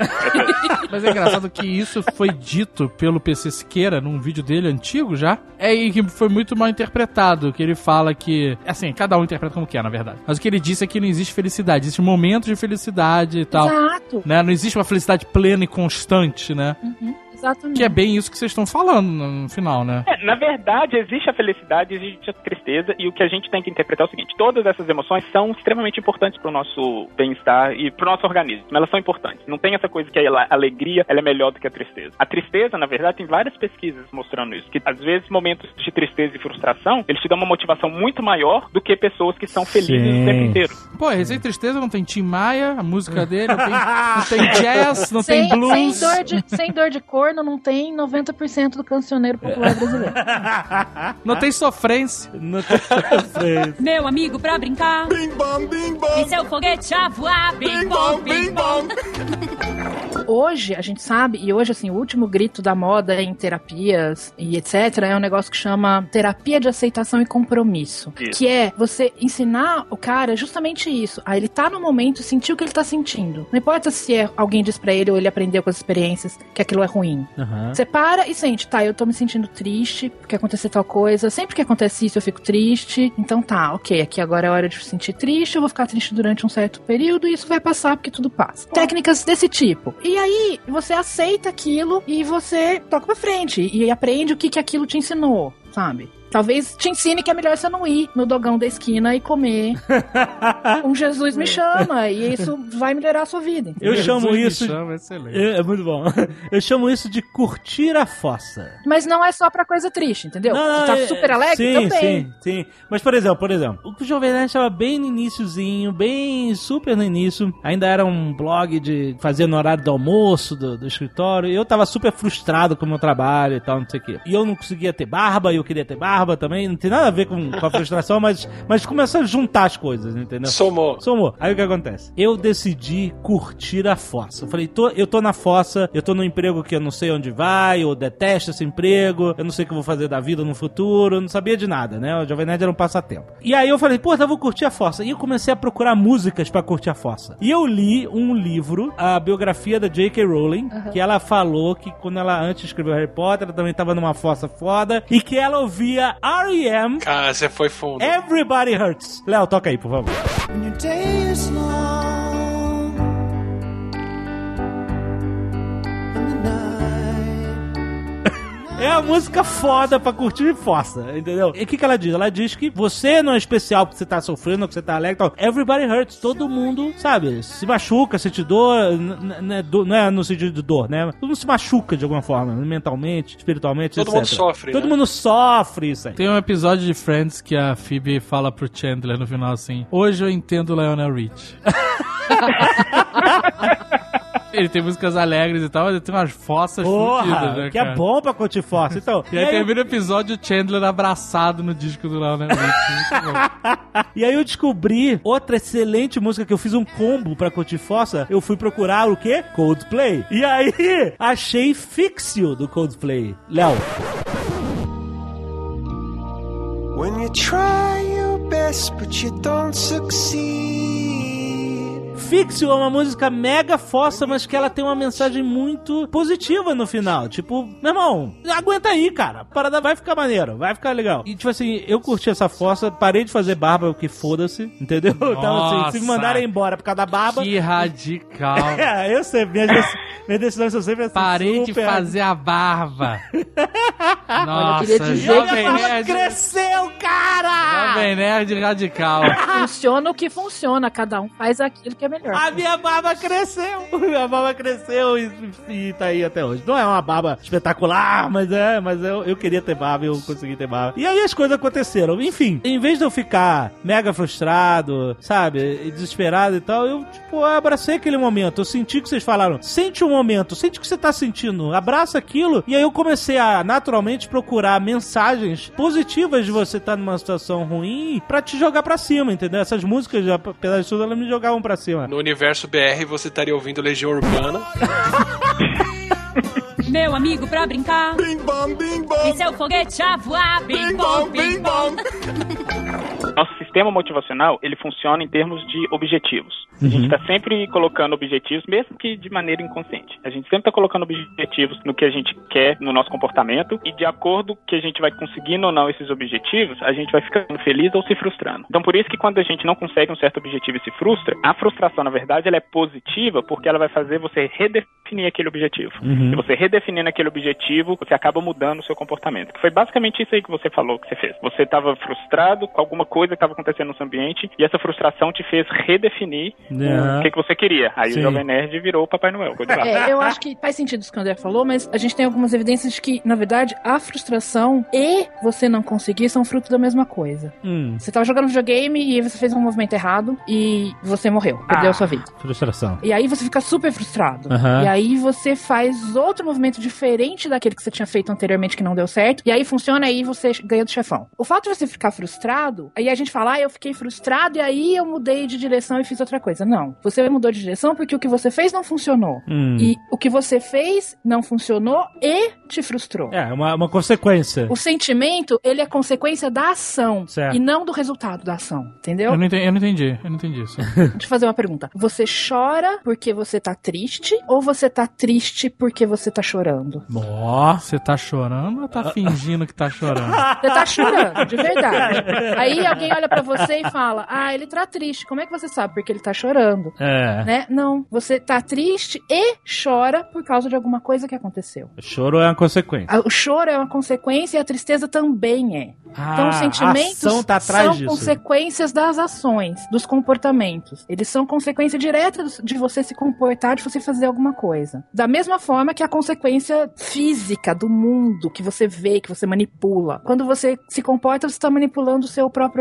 Mas é engraçado que isso foi dito pelo PC Siqueira num vídeo dele antigo já. E que foi muito mal interpretado, que ele fala que... Assim, cada um interpreta como quer, na verdade. Mas o que ele disse é que não existe felicidade. Existem momentos de felicidade e tal. Exato. Né? Não existe uma felicidade plena e constante, né? Exatamente. Que é bem isso que vocês estão falando no final, né? Na verdade, existe a felicidade, existe a tristeza, e o que a gente tem que interpretar é o seguinte: todas essas emoções são extremamente importantes pro nosso bem-estar e pro nosso organismo. Elas são importantes. Não tem essa coisa que a alegria ela é melhor do que a tristeza. A tristeza, na verdade, tem várias pesquisas mostrando isso, que às vezes momentos de tristeza e frustração, eles te dão uma motivação muito maior do que pessoas que são felizes o tempo inteiro. Pô, Receita e Tristeza não tem Tim Maia, a música dele, não tem jazz, não tem blues. Sem dor de corno, não tem 90% do cancioneiro popular brasileiro. Não tem sofrência. Não tem sofrência. Meu amigo pra brincar. Bim bom, bim bom. E seu foguete a voar. Bim bom, bim bom. Hoje, a gente sabe, e hoje, assim, o último grito da moda em terapias e etc. é um negócio que chama terapia de aceitação e compromisso. Isso. Que é você ensinar o cara justamente isso. Aí ele tá no momento, sentir o que ele tá sentindo. Não importa se alguém diz pra ele ou ele aprendeu com as experiências que aquilo é ruim. Você para e sente, tá, eu tô me sentindo triste porque aconteceu tal coisa. Sempre que acontece isso eu fico triste. Então tá, ok, aqui agora é hora de sentir triste, eu vou ficar triste durante um certo período e isso vai passar porque tudo passa. Técnicas desse tipo. E aí, você aceita aquilo e você toca pra frente e aprende o que aquilo te ensinou, sabe? Talvez te ensine que é melhor você não ir no dogão da esquina e comer um Jesus me chama, e isso vai melhorar a sua vida. Eu chamo isso... Chama, excelente. É muito bom. Eu chamo isso de curtir a fossa. Mas não é só pra coisa triste, entendeu? Não, você tá super alegre também. Sim. Mas, por exemplo, o que o Jovem Nerd estava bem no iniciozinho, bem super no início, ainda era um blog de fazer no horário do almoço, do escritório, e eu tava super frustrado com o meu trabalho e tal, não sei o quê. E eu não conseguia ter barba, e eu queria ter barba também, não tem nada a ver com a frustração, mas começou a juntar as coisas, entendeu? Somou. Aí o que acontece? Eu decidi curtir a fossa. Eu falei, eu tô na fossa, eu tô num emprego que eu não sei onde vai, eu detesto esse emprego, eu não sei o que eu vou fazer da vida no futuro, eu não sabia de nada, né? O Jovem Nerd era um passatempo. E aí eu falei, pô, eu vou curtir a fossa. E eu comecei a procurar músicas pra curtir a fossa. E eu li um livro, a biografia da J.K. Rowling, que ela falou que quando ela antes escreveu Harry Potter, ela também tava numa fossa foda, e que ela ouvia R.E.M. Cara, você foi fundo. Everybody Hurts. Léo, toca aí, por favor. When your day is long and the night. É a música foda pra curtir fossa, entendeu? E o que ela diz? Ela diz que você não é especial porque você tá sofrendo, porque você tá alegre e tal. Everybody hurts. Todo mundo, sabe, se machuca, sente dor, não é no sentido de dor, né? Todo mundo se machuca de alguma forma, mentalmente, espiritualmente, etc. Todo mundo sofre, Todo mundo sofre, isso aí. Tem um episódio de Friends que a Phoebe fala pro Chandler no final assim: hoje eu entendo Lionel Rich. Ele tem músicas alegres e tal, mas ele tem umas fossas fudidas, né, que cara? É bom pra curtir fossa. Então, e aí termina o episódio o Chandler abraçado no disco do Lionel Rich. Muito bom. E aí eu descobri outra excelente música que eu fiz um combo pra curtir fossa. Eu fui procurar o quê? Coldplay. E aí achei Fix You do Coldplay. Léo. When you try your best but you don't succeed. Fix You é uma música mega fossa, mas que ela tem uma mensagem muito positiva no final. Tipo, meu irmão, aguenta aí, cara. A parada vai ficar maneiro, vai ficar legal. E tipo assim, eu curti essa fossa, parei de fazer barba, que foda-se, entendeu? Nossa, então assim, se me mandarem embora por causa da barba... Que radical. Eu sei, minhas decisões são sempre assim. Parei super... de fazer a barba. Nossa, Jovem Nerd cresceu, cara! Jovem Nerd radical. Funciona o que funciona, cada um faz aquilo que é melhor. A minha barba cresceu! Minha barba cresceu e tá aí até hoje. Não é uma barba espetacular, mas eu queria ter barba e eu consegui ter barba. E aí as coisas aconteceram. Enfim, em vez de eu ficar mega frustrado, sabe, e desesperado e tal, eu, tipo, abracei aquele momento. Eu senti que vocês falaram, sente o momento, sente o que você tá sentindo, abraça aquilo. E aí eu comecei a, naturalmente, procurar mensagens positivas de você estar numa situação ruim pra te jogar pra cima, entendeu? Essas músicas, apesar de tudo, elas me jogavam pra cima. No universo BR, você estaria ouvindo Legião Urbana. Meu amigo pra brincar. Bim bom, bim bom. E seu foguete a voar. Bim bom, bim bom. Nosso sistema motivacional, ele funciona em termos de objetivos. A gente está sempre colocando objetivos, mesmo que de maneira inconsciente. A gente sempre está colocando objetivos no que a gente quer, no nosso comportamento, e de acordo que a gente vai conseguindo ou não esses objetivos, a gente vai ficando feliz ou se frustrando. Então, por isso que quando a gente não consegue um certo objetivo e se frustra, a frustração, na verdade, ela é positiva, porque ela vai fazer você redefinir aquele objetivo. Se você redefinindo aquele objetivo, você acaba mudando o seu comportamento. Que foi basicamente isso aí que você falou que você fez. Você estava frustrado com alguma coisa que estava acontecendo no seu ambiente, e essa frustração te fez redefinir o que você queria. Aí o Jovem Nerd virou o Papai Noel. Eu acho que faz sentido isso que o André falou, mas a gente tem algumas evidências de que, na verdade, a frustração e você não conseguir são fruto da mesma coisa. Você tava jogando videogame e você fez um movimento errado e você morreu, perdeu a sua vida. Frustração. E aí você fica super frustrado. E aí você faz outro movimento diferente daquele que você tinha feito anteriormente que não deu certo, e aí funciona, aí você ganha do chefão. O fato de você ficar frustrado, aí a gente fala, eu fiquei frustrado e aí eu mudei de direção e fiz outra coisa. Não. Você mudou de direção porque o que você fez não funcionou. E o que você fez não funcionou e te frustrou. É, uma consequência. O sentimento, ele é consequência da ação. Certo. E não do resultado da ação. Entendeu? Eu não entendi isso. Deixa eu fazer uma pergunta. Você chora porque você tá triste ou você tá triste porque você tá chorando? Você tá chorando ou tá fingindo que tá chorando? Você tá chorando, de verdade. Aí alguém olha pra você e fala, ele tá triste. Como é que você sabe? Porque ele tá chorando. Né? Não. Você tá triste e chora por causa de alguma coisa que aconteceu. O choro é uma consequência. O choro é uma consequência e a tristeza também é. Então os sentimentos são consequências das ações, dos comportamentos. Eles são consequência direta de você se comportar, de você fazer alguma coisa. Da mesma forma que a consequência física do mundo, que você vê, que você manipula. Quando você se comporta, você está manipulando o seu próprio organismo.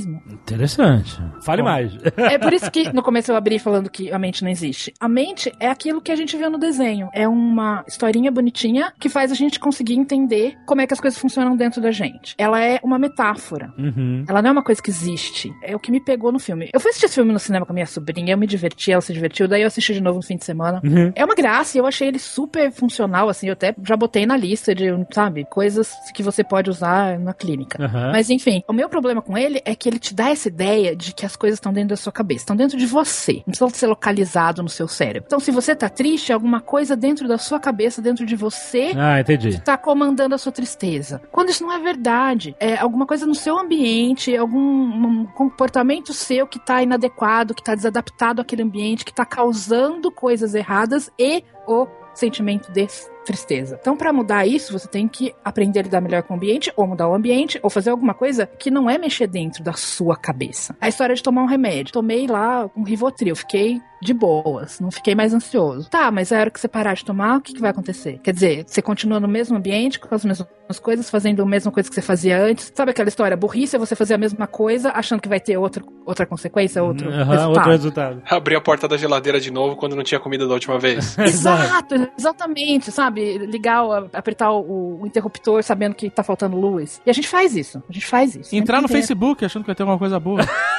mesmo. Interessante. Fale mais. É por isso que no começo eu abri falando que a mente não existe. A mente é aquilo que a gente viu no desenho. É uma historinha bonitinha que faz a gente conseguir entender como é que as coisas funcionam dentro da gente. Ela é uma metáfora. Ela não é uma coisa que existe. É o que me pegou no filme. Eu fui assistir esse filme no cinema com a minha sobrinha, eu me diverti, ela se divertiu, daí eu assisti de novo no fim de semana. É uma graça, e eu achei ele super funcional, assim, eu até já botei na lista de, sabe, coisas que você pode usar na clínica. Mas enfim, o meu problema com ele é que ele te dá essa ideia de que as coisas estão dentro da sua cabeça, estão dentro de você, não precisa ser localizado no seu cérebro. Então, se você tá triste, é alguma coisa dentro da sua cabeça, dentro de você, que tá comandando a sua tristeza. Quando isso não é verdade, é alguma coisa no seu ambiente, algum comportamento seu que tá inadequado, que tá desadaptado àquele ambiente, que tá causando coisas erradas e o sentimento de tristeza. Então, pra mudar isso, você tem que aprender a lidar melhor com o ambiente, ou mudar o ambiente, ou fazer alguma coisa que não é mexer dentro da sua cabeça. A história de tomar um remédio. Tomei lá um Rivotril, fiquei de boas, não fiquei mais ansioso. Tá, mas a hora que você parar de tomar, o que vai acontecer? Quer dizer, você continua no mesmo ambiente, com as mesmas coisas, fazendo a mesma coisa que você fazia antes. Sabe aquela história? Burrice é você fazer a mesma coisa, achando que vai ter outra consequência, outro resultado. Abrir a porta da geladeira de novo quando não tinha comida da última vez. Exatamente, sabe? Apertar o interruptor sabendo que tá faltando luz. E a gente faz isso. Entrar no Facebook achando que vai ter alguma coisa boa.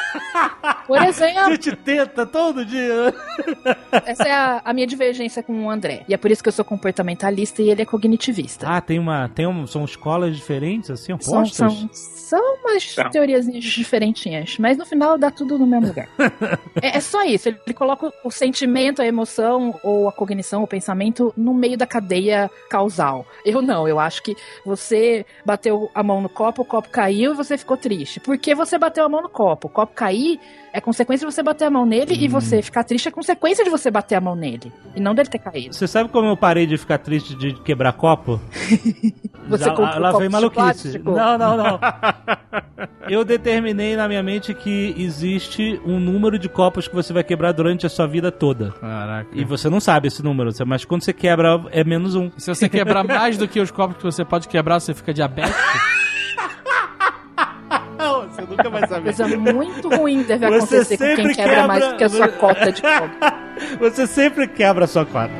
Por exemplo... A gente tenta todo dia. Essa é a minha divergência com o André. E é por isso que eu sou comportamentalista e ele é cognitivista. São escolas diferentes, assim, opostas? São umas teoriazinhas diferentinhas. Mas no final dá tudo no mesmo lugar. É só isso. Ele coloca o sentimento, a emoção, ou a cognição, o pensamento no meio da cadeia causal. Eu não. Eu acho que você bateu a mão no copo, o copo caiu e você ficou triste. Por que você bateu a mão no copo? O copo cair é consequência de você bater a mão nele e você ficar triste é consequência de você bater a mão nele. E não dele ter caído. Você sabe como eu parei de ficar triste de quebrar copo? Você comprou lá copo vem de maluquice. Não. Eu determinei na minha mente que existe um número de copos que você vai quebrar durante a sua vida toda. Caraca. E você não sabe esse número, mas quando você quebra é -1. Se você quebrar mais do que os copos que você pode quebrar, você fica diabético? Você nunca vai saber. Coisa muito ruim deve acontecer com quem quebra mais do que a sua cota de copo. Você sempre quebra a sua cota.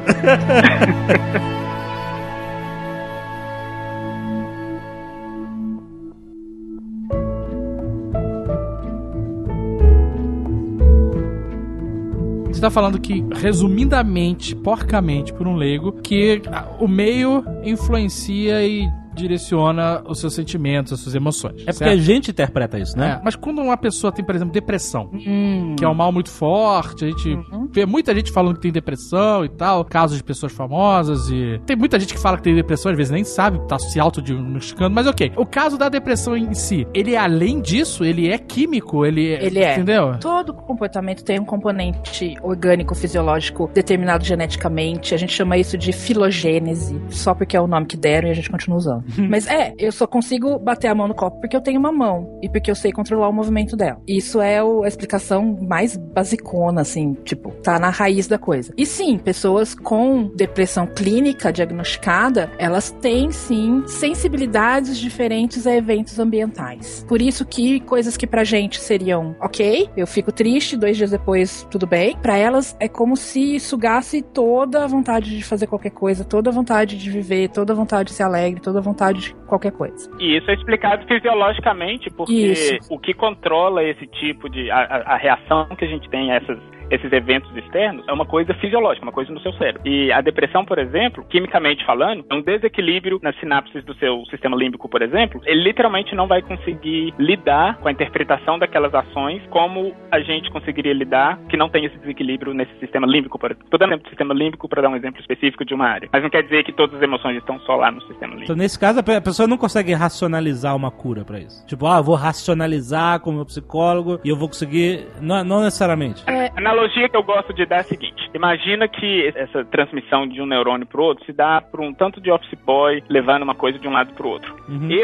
Você tá falando que, resumidamente, porcamente, por um leigo, que o meio influencia e direciona os seus sentimentos, as suas emoções. É porque a gente interpreta isso, né? Mas quando uma pessoa tem, por exemplo, depressão, que é um mal muito forte, a gente vê muita gente falando que tem depressão e tal, casos de pessoas famosas, e tem muita gente que fala que tem depressão, às vezes nem sabe, tá se autodiagnosticando, mas ok. O caso da depressão em si, ele além disso, ele é químico, ele é. Entendeu? Todo comportamento tem um componente orgânico, fisiológico, determinado geneticamente. A gente chama isso de filogênese, só porque é o nome que deram e a gente continua usando. Mas eu só consigo bater a mão no copo porque eu tenho uma mão e porque eu sei controlar o movimento dela. Isso é a explicação mais basicona, assim, tipo, tá na raiz da coisa. E sim, pessoas com depressão clínica diagnosticada, elas têm sim sensibilidades diferentes a eventos ambientais. Por isso que coisas que pra gente seriam ok, eu fico triste, 2 dias depois tudo bem, pra elas é como se sugasse toda a vontade de fazer qualquer coisa, toda a vontade de viver, toda a vontade de ser alegre, toda a vontade de qualquer coisa. E isso é explicado fisiologicamente, porque o que controla esse tipo de... a reação que a gente tem a esses eventos externos é uma coisa fisiológica, uma coisa no seu cérebro. E a depressão, por exemplo, quimicamente falando, é um desequilíbrio nas sinapses do seu sistema límbico, por exemplo. Ele literalmente não vai conseguir lidar com a interpretação daquelas ações como a gente conseguiria lidar que não tem esse desequilíbrio nesse sistema límbico, por exemplo. Tô dando exemplo do sistema límbico para dar um exemplo específico de uma área. Mas não quer dizer que todas as emoções estão só lá no sistema límbico. Então, nesse caso, a pessoa não consegue racionalizar uma cura pra isso. Tipo, eu vou racionalizar com o meu psicólogo e eu vou conseguir... Não necessariamente. A analogia que eu gosto de dar é a seguinte. Imagina que essa transmissão de um neurônio pro outro se dá por um tanto de office boy levando uma coisa de um lado pro outro. Eu,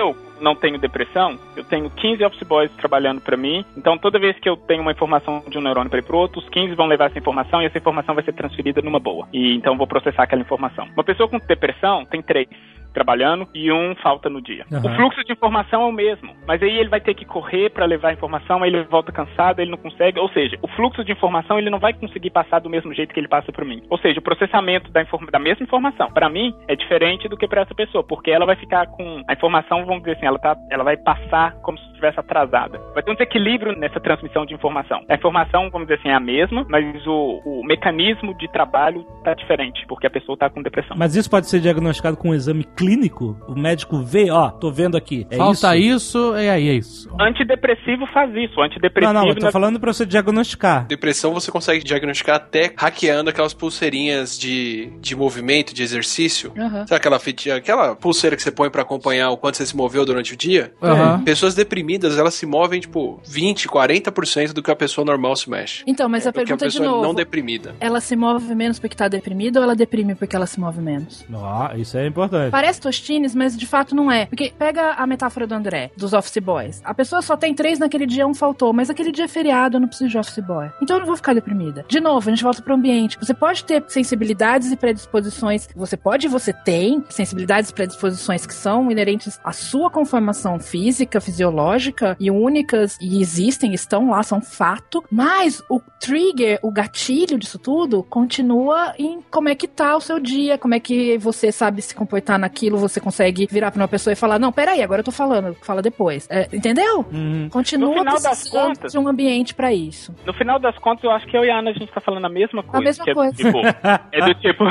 não tenho depressão, eu tenho 15 office boys trabalhando para mim, então toda vez que eu tenho uma informação de um neurônio para ir pro outro, os 15 vão levar essa informação e essa informação vai ser transferida numa boa. E então eu vou processar aquela informação. Uma pessoa com depressão tem 3 trabalhando e 1 falta no dia. O fluxo de informação é o mesmo, mas aí ele vai ter que correr para levar a informação, aí ele volta cansado, ele não consegue, ou seja, o fluxo de informação ele não vai conseguir passar do mesmo jeito que ele passa para mim. Ou seja, o processamento da mesma informação, para mim, é diferente do que para essa pessoa, porque ela vai ficar com a informação, vamos dizer assim, ela vai passar como se estivesse atrasada. Vai ter um desequilíbrio nessa transmissão de informação. A informação, vamos dizer assim, é a mesma, mas o mecanismo de trabalho tá diferente, porque a pessoa tá com depressão. Mas isso pode ser diagnosticado com um exame clínico? O médico vê, tô vendo aqui. Falta isso, é isso. Antidepressivo faz isso. Antidepressivo... Não, eu tô falando pra você diagnosticar. Depressão você consegue diagnosticar até hackeando aquelas pulseirinhas de movimento, de exercício. Sabe aquela pulseira que você põe pra acompanhar o quanto você se moveu durante o dia? Pessoas deprimidas, elas se movem, 20, 40% do que a pessoa normal se mexe. Então, mas a pergunta de novo... não deprimida. Ela se move menos porque tá deprimida ou ela deprime porque ela se move menos? Isso é importante. Parece Tostines, mas de fato não é. Porque pega a metáfora do André, dos office boys. A pessoa só tem 3 naquele dia, 1 faltou, mas aquele dia é feriado, eu não preciso de office boy. Então eu não vou ficar deprimida. De novo, a gente volta pro ambiente. Você pode ter sensibilidades e predisposições. Você tem sensibilidades e predisposições que são inerentes à sua conformação física, fisiológica e únicas, e estão lá, são fato. Mas o trigger, o gatilho disso tudo, continua em como é que tá o seu dia, como é que você sabe se comportar naquilo, você consegue virar pra uma pessoa e falar, não, peraí, agora eu tô falando, fala depois. Entendeu? Continua precisando de um ambiente pra isso. No final das contas, eu acho que eu e a Ana, a gente tá falando a mesma coisa. A mesma coisa. É do tipo...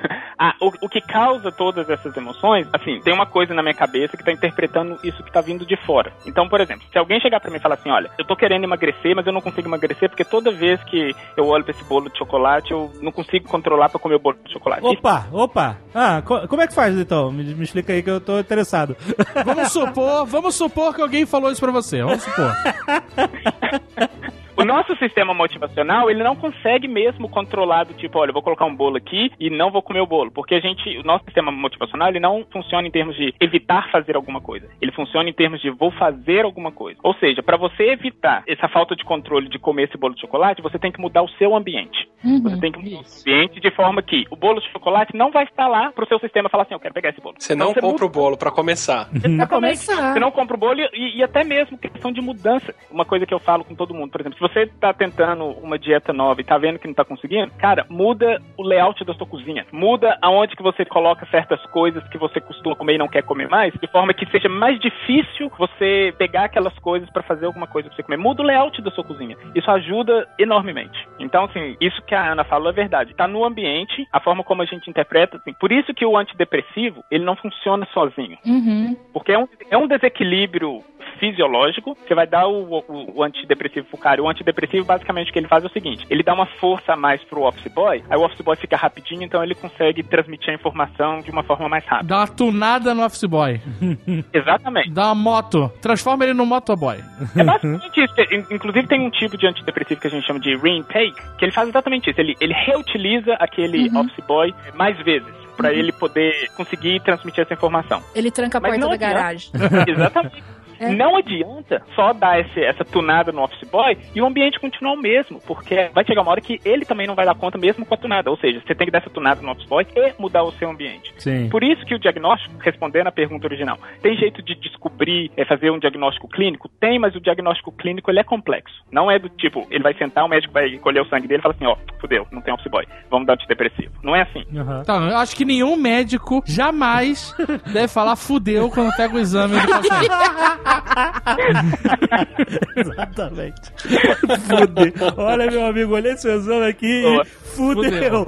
o que causa todas essas emoções, assim, tem uma coisa na minha cabeça que tá interpretando isso que tá vindo de fora. Então, por exemplo, se alguém chegar pra mim e falar assim, olha, eu tô querendo emagrecer, mas eu não consigo emagrecer porque toda vez que eu olho pra esse bolo de chocolate, eu não consigo controlar pra comer o bolo de chocolate. Opa! Como é que faz, então? Me explica aí que eu tô interessado. Vamos supor que alguém falou isso pra você. Vamos supor. O nosso sistema motivacional, ele não consegue mesmo controlar do tipo, olha, eu vou colocar um bolo aqui e não vou comer o bolo. Porque o nosso sistema motivacional, ele não funciona em termos de evitar fazer alguma coisa. Ele funciona em termos de vou fazer alguma coisa. Ou seja, para você evitar essa falta de controle de comer esse bolo de chocolate, você tem que mudar o seu ambiente. Você tem que mudar o ambiente de forma que o bolo de chocolate não vai estar lá pro seu sistema falar assim, eu quero pegar esse bolo. Você não compra o bolo para começar. Você não compra o bolo e até mesmo questão de mudança. Uma coisa que eu falo com todo mundo, por exemplo, se você tá tentando uma dieta nova e tá vendo que não tá conseguindo, cara, muda o layout da sua cozinha. Muda aonde que você coloca certas coisas que você costuma comer e não quer comer mais, de forma que seja mais difícil você pegar aquelas coisas pra fazer alguma coisa pra você comer. Muda o layout da sua cozinha. Isso ajuda enormemente. Então, assim, isso que a Ana falou é verdade. Tá no ambiente, a forma como a gente interpreta, assim, por isso que o antidepressivo, ele não funciona sozinho. Porque é um desequilíbrio fisiológico. Você vai dar o antidepressivo pro cara. O antidepressivo, basicamente, o que ele faz é o seguinte, ele dá uma força a mais pro office boy, aí o office boy fica rapidinho, então ele consegue transmitir a informação de uma forma mais rápida. Dá uma tunada no office boy. Exatamente. Dá uma moto. Transforma ele no motoboy. É basicamente isso. Inclusive tem um tipo de antidepressivo que a gente chama de reintake, que ele faz exatamente isso. Ele reutiliza aquele office boy mais vezes, pra ele poder conseguir transmitir essa informação. Ele tranca a porta da garagem. Exatamente. Não adianta só dar essa tunada no office boy e o ambiente continuar o mesmo, porque vai chegar uma hora que ele também não vai dar conta mesmo com a tunada. Ou seja, você tem que dar essa tunada no office boy e mudar o seu ambiente. Sim. Por isso que o diagnóstico, respondendo à pergunta original, tem jeito de descobrir, fazer um diagnóstico clínico? Tem, mas o diagnóstico clínico ele é complexo. Não é do tipo, ele vai sentar, o médico vai colher o sangue dele e fala assim, fudeu, não tem office boy, vamos dar antidepressivo. Não é assim. Então, eu acho que nenhum médico jamais deve falar fudeu quando pega o exame do paciente. Exatamente. Fudeu. Olha, meu amigo, olhei seu exame aqui e fudeu.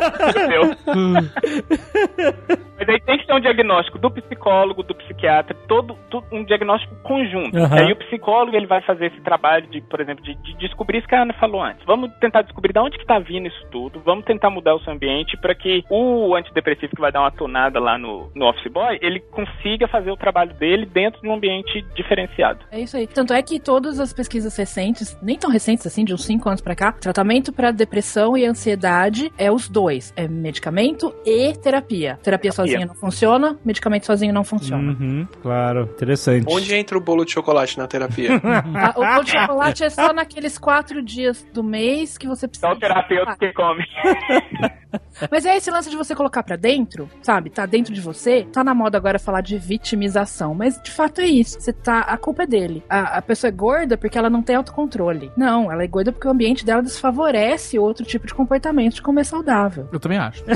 Mas aí tem que ter um diagnóstico do psicólogo, do psiquiatra, todo um diagnóstico conjunto. Aí o psicólogo ele vai fazer esse trabalho de, por exemplo, de descobrir isso que a Ana falou antes. Vamos tentar descobrir de onde que tá vindo isso tudo, vamos tentar mudar o seu ambiente para que o antidepressivo que vai dar uma tunada lá no office boy, ele consiga fazer o trabalho dele dentro de um ambiente diferenciado. É isso aí. Tanto é que todas as pesquisas recentes, nem tão recentes assim, de uns 5 anos pra cá, tratamento pra depressão e ansiedade é os dois. É medicamento e terapia. Terapia sozinha não funciona. funciona, medicamento sozinho não funciona. Claro, interessante. Onde entra o bolo de chocolate na terapia? O bolo de chocolate é só naqueles 4 dias do mês que você precisa... Só o terapeuta que come. Mas é esse lance de você colocar pra dentro, sabe? Tá dentro de você. Tá na moda agora falar de vitimização, mas de fato é isso. A culpa é dele. A pessoa é gorda porque ela não tem autocontrole. Não, ela é gorda porque o ambiente dela desfavorece outro tipo de comportamento de comer saudável. Eu também acho.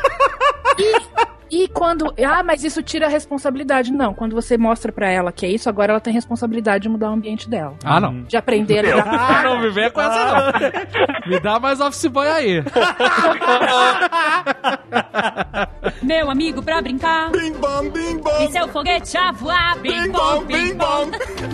E quando... mas isso tira a responsabilidade. Não, quando você mostra pra ela que é isso, agora ela tem responsabilidade de mudar o ambiente dela. Não. De aprender a lidar. Não me vem com essa não. Me dá mais office boy aí. Meu amigo pra brincar. Bing bom, bing bom. E seu foguete a voar. Bing bom, bing bom.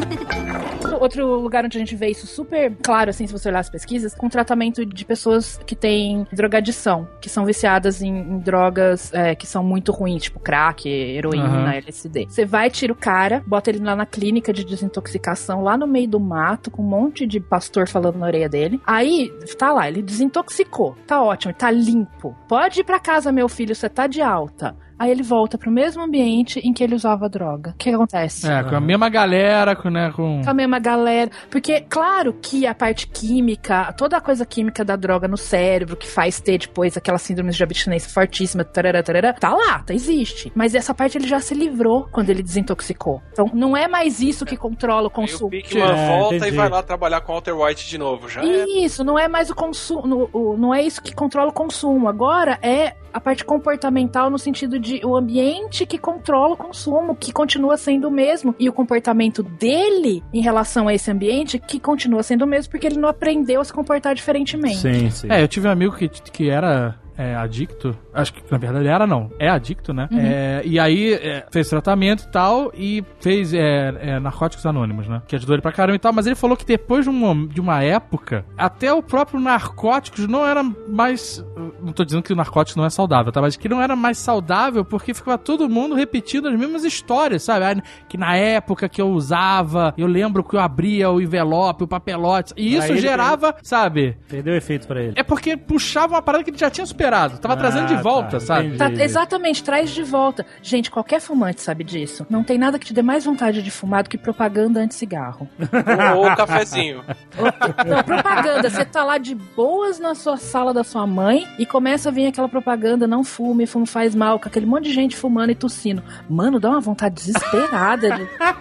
Outro lugar onde a gente vê isso super claro, assim, se você olhar as pesquisas, com tratamento de pessoas que têm drogadição, que são viciadas em drogas que são muito ruins, tipo crack, heroína, LSD. Você vai, tira o cara, bota ele lá na clínica de desintoxicação, lá no meio do mato, com um monte de pastor falando na orelha dele. Aí, tá lá, ele desintoxicou. Tá ótimo, tá limpo. Pode ir pra casa, meu filho, você tá de alta. Aí ele volta pro mesmo ambiente em que ele usava droga. O que acontece? Com a mesma galera, com a mesma galera. Porque, claro que a parte química, toda a coisa química da droga no cérebro, que faz ter depois aquela síndrome de abstinência fortíssima, tarará, tá lá, existe. Mas essa parte ele já se livrou quando ele desintoxicou. Então, não é mais isso que controla o consumo. Aí o Pickman volta e vai lá trabalhar com Walter White de novo, já. Isso, não é mais o consumo, não é isso que controla o consumo. Agora é a parte comportamental no sentido de o ambiente que controla o consumo, que continua sendo o mesmo, e o comportamento dele em relação a esse ambiente que continua sendo o mesmo porque ele não aprendeu a se comportar diferentemente. Sim. Eu tive um amigo que era adicto, acho que na verdade é adicto, né? E aí fez tratamento e tal, e fez Narcóticos Anônimos, né? Que ajudou ele pra caramba e tal, mas ele falou que depois de uma época, até o próprio Narcóticos não era mais... Não tô dizendo que o Narcóticos não é saudável, tá? Mas que não era mais saudável porque ficava todo mundo repetindo as mesmas histórias, sabe? Que na época que eu usava, eu lembro que eu abria o envelope, o papelote, e isso gerava, sabe? Perdeu efeito pra ele. É porque puxava uma parada que ele já tinha superado. Tava trazendo de volta, sabe? Exatamente, traz de volta. Gente, qualquer fumante sabe disso. Não tem nada que te dê mais vontade de fumar do que propaganda anti-cigarro. Ou cafezinho. Não, propaganda. Você tá lá de boas na sua sala da sua mãe e começa a vir aquela propaganda, não fume, fumo faz mal, com aquele monte de gente fumando e tossindo. Mano, dá uma vontade desesperada.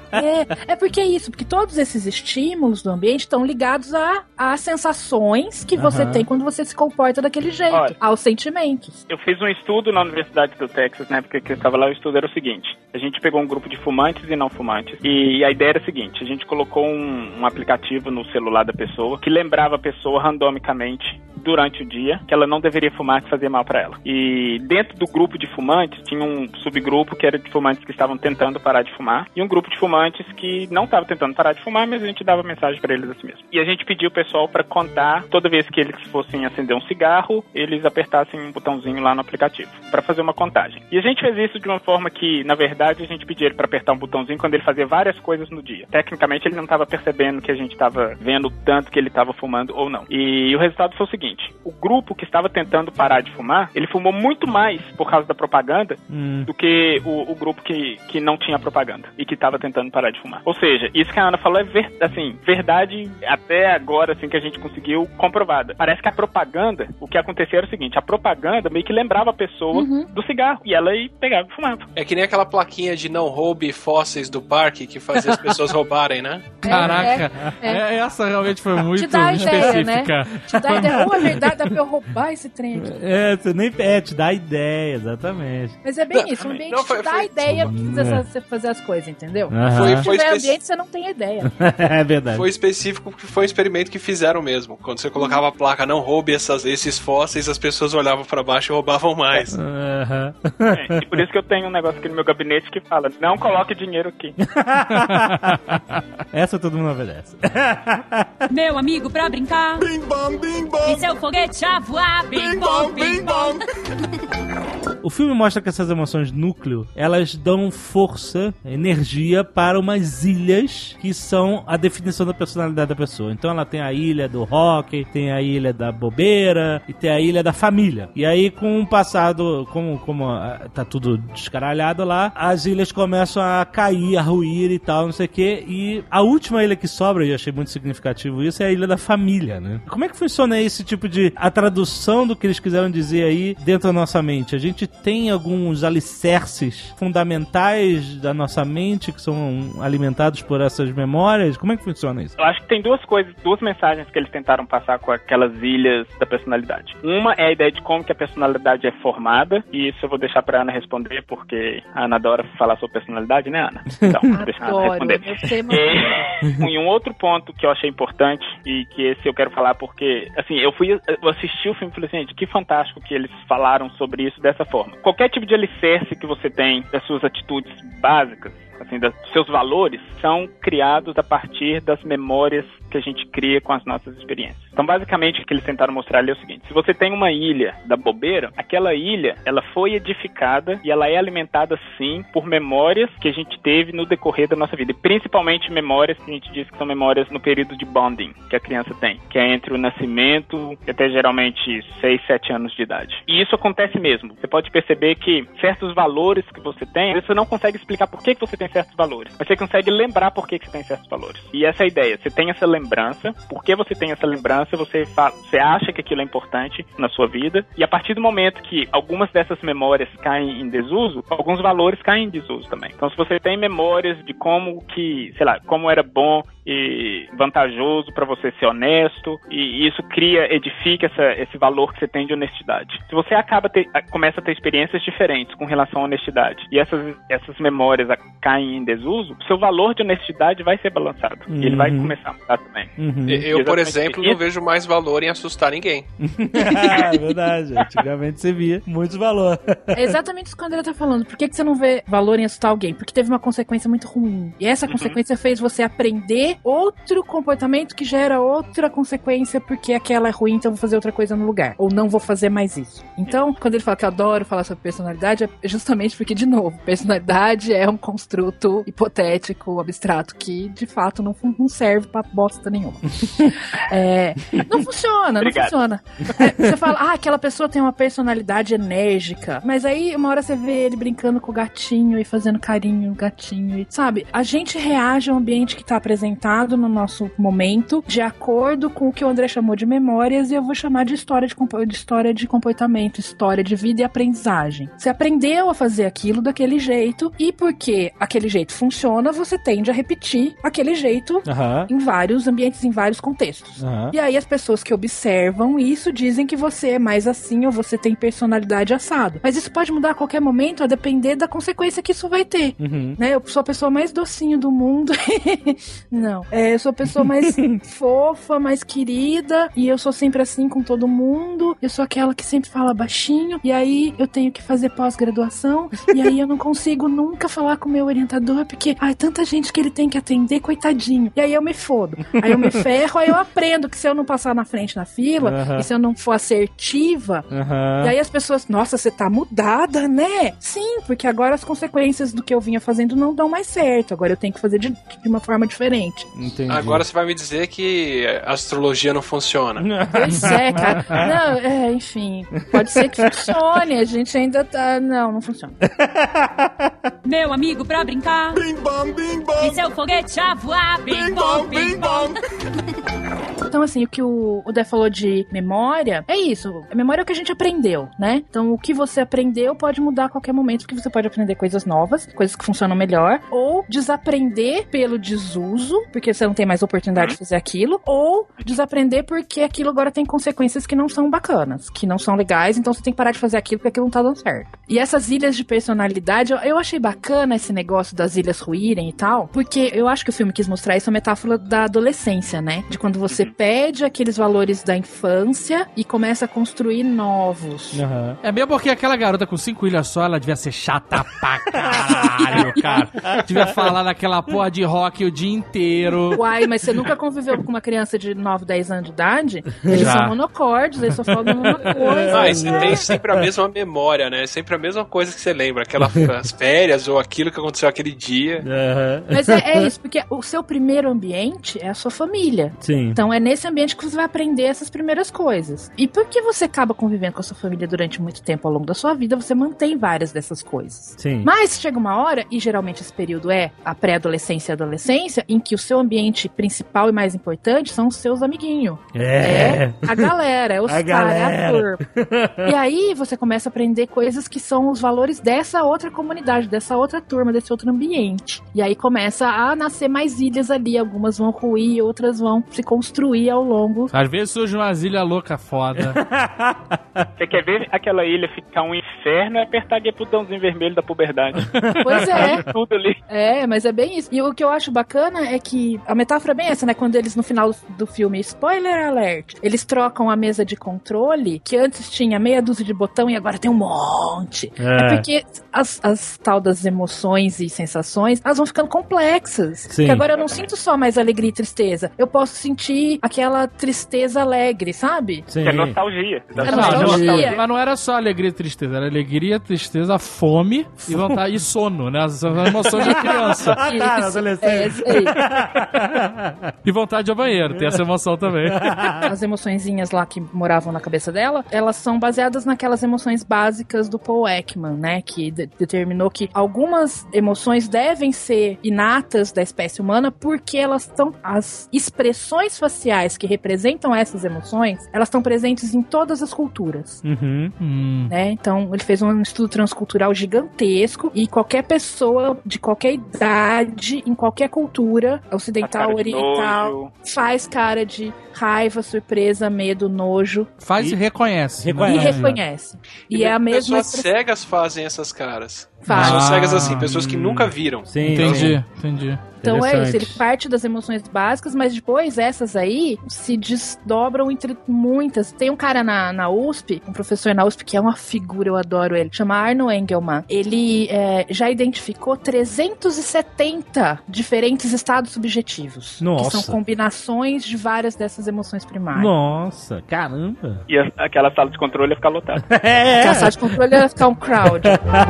É porque é isso, porque todos esses estímulos do ambiente estão ligados a sensações que você tem quando você se comporta daquele jeito. Olha, aos sentimentos. Eu fiz um estudo na Universidade do Texas, na época que eu estava lá, o estudo era o seguinte: a gente pegou um grupo de fumantes e não fumantes, e a ideia era a seguinte: a gente colocou um aplicativo no celular da pessoa que lembrava a pessoa randomicamente durante o dia que ela não deveria fumar, que fazia mal para ela. E dentro do grupo de fumantes tinha um subgrupo que era de fumantes que estavam tentando parar de fumar e um grupo de fumantes que não estava tentando parar de fumar, mas a gente dava mensagem para eles assim mesmo. E a gente pediu o pessoal para contar, toda vez que eles fossem acender um cigarro, eles apertassem um botãozinho lá no aplicativo para fazer uma contagem. E a gente fez isso de uma forma que, na verdade, a gente pedia ele para apertar um botãozinho quando ele fazia várias coisas no dia. Tecnicamente, ele não estava percebendo que a gente estava vendo o tanto que ele estava fumando ou não. E o resultado foi o seguinte: o grupo que estava tentando parar de fumar, ele fumou muito mais por causa da propaganda do que o grupo que não tinha propaganda e que estava tentando parar de fumar. Ou seja, isso que a Ana falou é verdade até agora, assim, que a gente conseguiu comprovada. Parece que a propaganda, o que acontecia era o seguinte: a propaganda meio que lembrava a pessoa do cigarro e ela ia pegava e fumava. É que nem aquela plaquinha de não roube fósseis do parque que fazia as pessoas roubarem, né? Caraca, essa realmente foi muito específica. Né? Te dá ideia, a verdade, dá pra eu roubar esse trem aqui. Você nem te dá ideia, exatamente. Mas é bem isso, o ambiente te dá ideia pra você fazer as coisas, entendeu? Se tiver ambiente, você não tem ideia. É verdade. Foi específico porque foi um experimento que fizeram mesmo. Quando você colocava a placa não roube esses fósseis, as pessoas olhavam pra baixo e roubavam mais. E por isso que eu tenho um negócio aqui no meu gabinete que fala: não coloque dinheiro aqui. Essa todo mundo obedece. Meu amigo pra brincar. Bing bom, bing bom. E seu foguete a voar. Bing bom, bing bom. o filme mostra que essas emoções núcleo, elas dão força, energia para umas ilhas que são a definição da personalidade da pessoa. Então ela tem a ilha do rock, tem a ilha da bobeira e tem a ilha da família. E aí com o passado, como tá tudo descaralhado lá, as ilhas começam a cair, a ruir e tal, não sei o que. E a última ilha que sobra, e eu achei muito significativo isso, é a ilha da família, né? Como é que funciona esse tipo de... a tradução do que eles quiseram dizer aí dentro da nossa mente? A gente tem alguns alicerces fundamentais da nossa mente que são alimentados por essas memórias? Como é que funciona isso? Eu acho que tem duas mensagens que eles tentaram passar com aquelas ilhas da personalidade. Uma é a ideia de como que a personalidade é formada, e isso eu vou deixar pra Ana responder, porque a Ana adora falar sobre personalidade, né, Ana? Então, deixa a Ana responder. E um outro ponto que eu achei importante, e que esse eu quero falar porque, assim, eu assisti o filme e falei assim, gente, que fantástico que eles falaram sobre isso dessa forma. Qualquer tipo de alicerce que você tem das suas atitudes básicas, assim, dos seus valores, são criados a partir das memórias que a gente cria com as nossas experiências. Então, basicamente, o que eles tentaram mostrar ali é o seguinte: se você tem uma ilha da bobeira, aquela ilha, ela foi edificada e ela é alimentada, sim, por memórias que a gente teve no decorrer da nossa vida. E principalmente memórias que a gente diz que são memórias no período de bonding que a criança tem, que é entre o nascimento e até geralmente 6, 7 anos de idade. E isso acontece mesmo. Você pode perceber que certos valores que você tem, você não consegue explicar por que você tem certos valores, mas você consegue lembrar por que você tem certos valores. E essa é a ideia. Você tem essa lembrança, porque você tem essa lembrança, você acha que aquilo é importante na sua vida, e a partir do momento que algumas dessas memórias caem em desuso, alguns valores caem em desuso também. Então, se você tem memórias de como que, sei lá, como era bom e vantajoso para você ser honesto, e isso edifica esse valor que você tem de honestidade. Se você começa a ter experiências diferentes com relação à honestidade, e essas memórias caem em desuso, seu valor de honestidade vai ser balançado. E ele vai começar a mudar também. Eu, por exemplo, não vejo mais valor em assustar ninguém. É verdade. Antigamente você via muito valor. É exatamente isso que o André tá falando. Por que você não vê valor em assustar alguém? Porque teve uma consequência muito ruim. E essa consequência fez você aprender outro comportamento que gera outra consequência, porque aquela é ruim, então eu vou fazer outra coisa no lugar. Ou não vou fazer mais isso. Então, quando ele fala que eu adoro falar sobre personalidade, é justamente porque, de novo, personalidade é um construto hipotético, abstrato, que de fato não serve pra bosta nenhuma. Não funciona, não funciona. Você fala, aquela pessoa tem uma personalidade enérgica, mas aí uma hora você vê ele brincando com o gatinho e fazendo carinho no gatinho, e, sabe? A gente reage ao ambiente que tá apresentado no nosso momento de acordo com o que o André chamou de memórias, e eu vou chamar de história de comportamento, história de vida e aprendizagem. Você aprendeu a fazer aquilo daquele jeito, e porque aquele jeito funciona, você tende a repetir aquele jeito em vários ambientes, em vários contextos. E aí as pessoas que observam isso dizem que você é mais assim, ou você tem personalidade assado. Mas isso pode mudar a qualquer momento, a depender da consequência que isso vai ter. Né? Eu sou a pessoa mais docinho do mundo. Não. Eu sou a pessoa mais fofa, mais querida, e eu sou sempre assim com todo mundo. Eu sou aquela que sempre fala baixinho, e aí eu tenho que fazer pós-graduação, e aí eu não consigo nunca falar com o meu orientador, porque tanta gente que ele tem que atender, coitadinho. E aí eu me fodo. Aí eu me ferro, aí eu aprendo que se eu não passar na frente na fila, e se eu não for assertiva, e aí as pessoas, nossa, você tá mudada, né? Sim, porque agora as consequências do que eu vinha fazendo não dão mais certo. Agora eu tenho que fazer de uma forma diferente. Entendi. Agora você vai me dizer que a astrologia não funciona. Pois é, cara. Não, enfim. Pode ser que funcione. A gente ainda tá... Não funciona. Meu amigo, pra brincar. Bim bom, bim bom. E seu foguete a voar. Bim bom, bim bom. Então, assim, o que o Dé falou de memória, é isso. A memória é o que a gente aprendeu, né? Então, o que você aprendeu pode mudar a qualquer momento, porque você pode aprender coisas novas, coisas que funcionam melhor, ou desaprender pelo desuso, porque você não tem mais oportunidade de fazer aquilo, ou desaprender porque aquilo agora tem consequências que não são bacanas, que não são legais, então você tem que parar de fazer aquilo porque aquilo não tá dando certo. E essas ilhas de personalidade, eu achei bacana esse negócio das ilhas ruírem e tal, porque eu acho que o filme quis mostrar essa metáfora da adolescência, né? De quando você perde aqueles valores da infância e começa a construir novos. É mesmo porque aquela garota com 5 ilhas só, ela devia ser chata pra caralho, cara. Devia falar daquela porra de rock o dia inteiro. Uai, mas você nunca conviveu com uma criança de 9, 10 anos de idade? Eles são monocordes, eles só falam a mesma coisa. Mas você tem sempre a mesma memória, né? Sempre a mesma coisa que você lembra. Aquelas férias ou aquilo que aconteceu aquele dia. Mas é isso, porque o seu primeiro ambiente é a sua família. Sim. Então é nesse ambiente que você vai aprender essas primeiras coisas. E porque você acaba convivendo com a sua família durante muito tempo ao longo da sua vida, você mantém várias dessas coisas. Sim. Mas chega uma hora, e geralmente esse período é a pré-adolescência e a adolescência, em que o seu ambiente principal e mais importante são os seus amiguinhos. É a galera, é os caras, é a turma. E aí você começa a aprender coisas que são os valores dessa outra comunidade, dessa outra turma, desse outro ambiente. E aí começa a nascer mais ilhas ali, algumas vão ruir, outras vão se construir ao longo. Às vezes surge umas ilhas louca foda. Você quer ver aquela ilha ficar um inferno, é apertar ali pro botãozinho vermelho da puberdade. Pois é. Tudo ali. É, mas é bem isso. E o que eu acho bacana é que a metáfora é bem essa, né? Quando eles no final do filme, spoiler alert, eles trocam a mesa de controle, que antes tinha meia dúzia de botão e agora tem um monte. É porque as tal das emoções e sensações, elas vão ficando complexas. Sim. Porque agora eu não sinto só mais alegria e tristeza. Eu posso sentir aquela tristeza alegre, sabe? Sim. Que é nostalgia. Mas não era só alegria e tristeza, era alegria, tristeza, fome e vontade e sono, né? As emoções da criança. Adolescente. E vontade de ir ao banheiro, tem essa emoção também. As emoçõezinhas lá que moravam na cabeça dela, elas são baseadas naquelas emoções básicas do Paul Ekman, né? Que determinou que algumas emoções devem ser inatas da espécie humana porque elas estão... As expressões faciais que representam essas emoções, elas estão presentes em todas as culturas. Né? Então, ele fez um estudo transcultural gigantesco e qualquer pessoa de qualquer idade, em qualquer cultura, ocidental, oriental, faz cara de raiva, surpresa, medo, nojo. Faz e reconhece. E reconhece. E é a mesma... Pessoas cegas fazem essas caras. Pessoas cegas assim, pessoas que nunca viram. Sim, entendi. Então é isso, ele parte das emoções básicas, mas depois essas aí se desdobram entre muitas. Tem um cara na USP, um professor na USP que é uma figura, eu adoro ele, chama Arno Engelmann. Ele já identificou 370 diferentes estados subjetivos. Nossa. Que são combinações de várias dessas emoções primárias. Nossa, caramba. E aquela sala de controle ia ficar lotada. Aquela sala de controle ia ficar um crowd.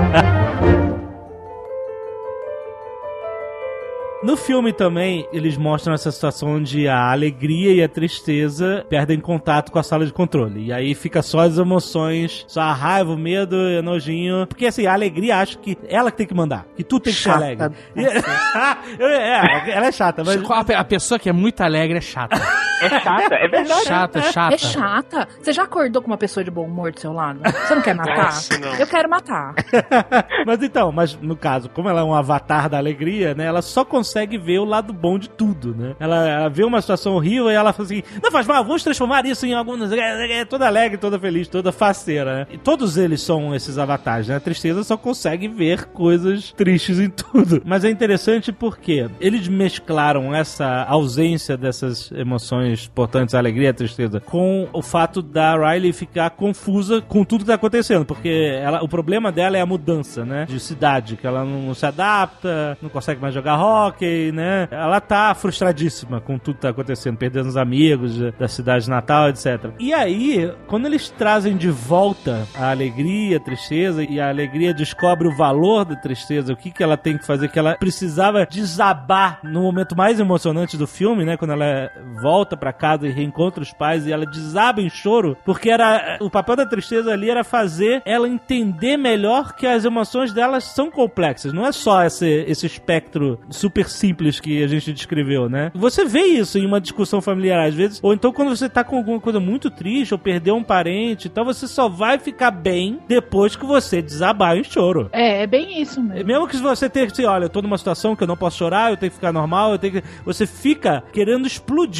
No filme também, eles mostram essa situação onde a alegria e a tristeza perdem contato com a sala de controle. E aí fica só as emoções, só a raiva, o medo e o nojinho. Porque assim, a alegria acho que ela que tem que mandar. Que tu tem que ser alegre. Ela é chata. Mas... A pessoa que é muito alegre é chata. É chata, é verdade. Chata. É chata. Você já acordou com uma pessoa de bom humor do seu lado? Você não quer matar? Nossa, não. Eu quero matar. mas no caso, como ela é um avatar da alegria, né? Ela só consegue ver o lado bom de tudo, né? Ela vê uma situação horrível e ela fala assim, não faz mal, vamos transformar isso em algumas... toda alegre, toda feliz, toda faceira, né? E todos eles são esses avatares, né? A tristeza só consegue ver coisas tristes em tudo. Mas é interessante porque eles mesclaram essa ausência dessas emoções importantes, a alegria e a tristeza, com o fato da Riley ficar confusa com tudo que tá acontecendo, porque o problema dela é a mudança, né? De cidade, que ela não se adapta, não consegue mais jogar hockey, né? Ela tá frustradíssima com tudo que tá acontecendo, perdendo os amigos da cidade natal, etc. E aí, quando eles trazem de volta a alegria, a tristeza, e a alegria descobre o valor da tristeza, o que ela tem que fazer, que ela precisava desabar no momento mais emocionante do filme, né? Quando ela volta pra casa e reencontra os pais e ela desaba em choro, porque o papel da tristeza ali era fazer ela entender melhor que as emoções delas são complexas, não é só esse espectro super simples que a gente descreveu, né? Você vê isso em uma discussão familiar às vezes, ou então quando você tá com alguma coisa muito triste, ou perdeu um parente, então você só vai ficar bem depois que você desabar em choro. É bem isso mesmo. Mesmo que você tenha que dizer, olha, eu tô numa situação que eu não posso chorar, eu tenho que ficar normal, você fica querendo explodir. E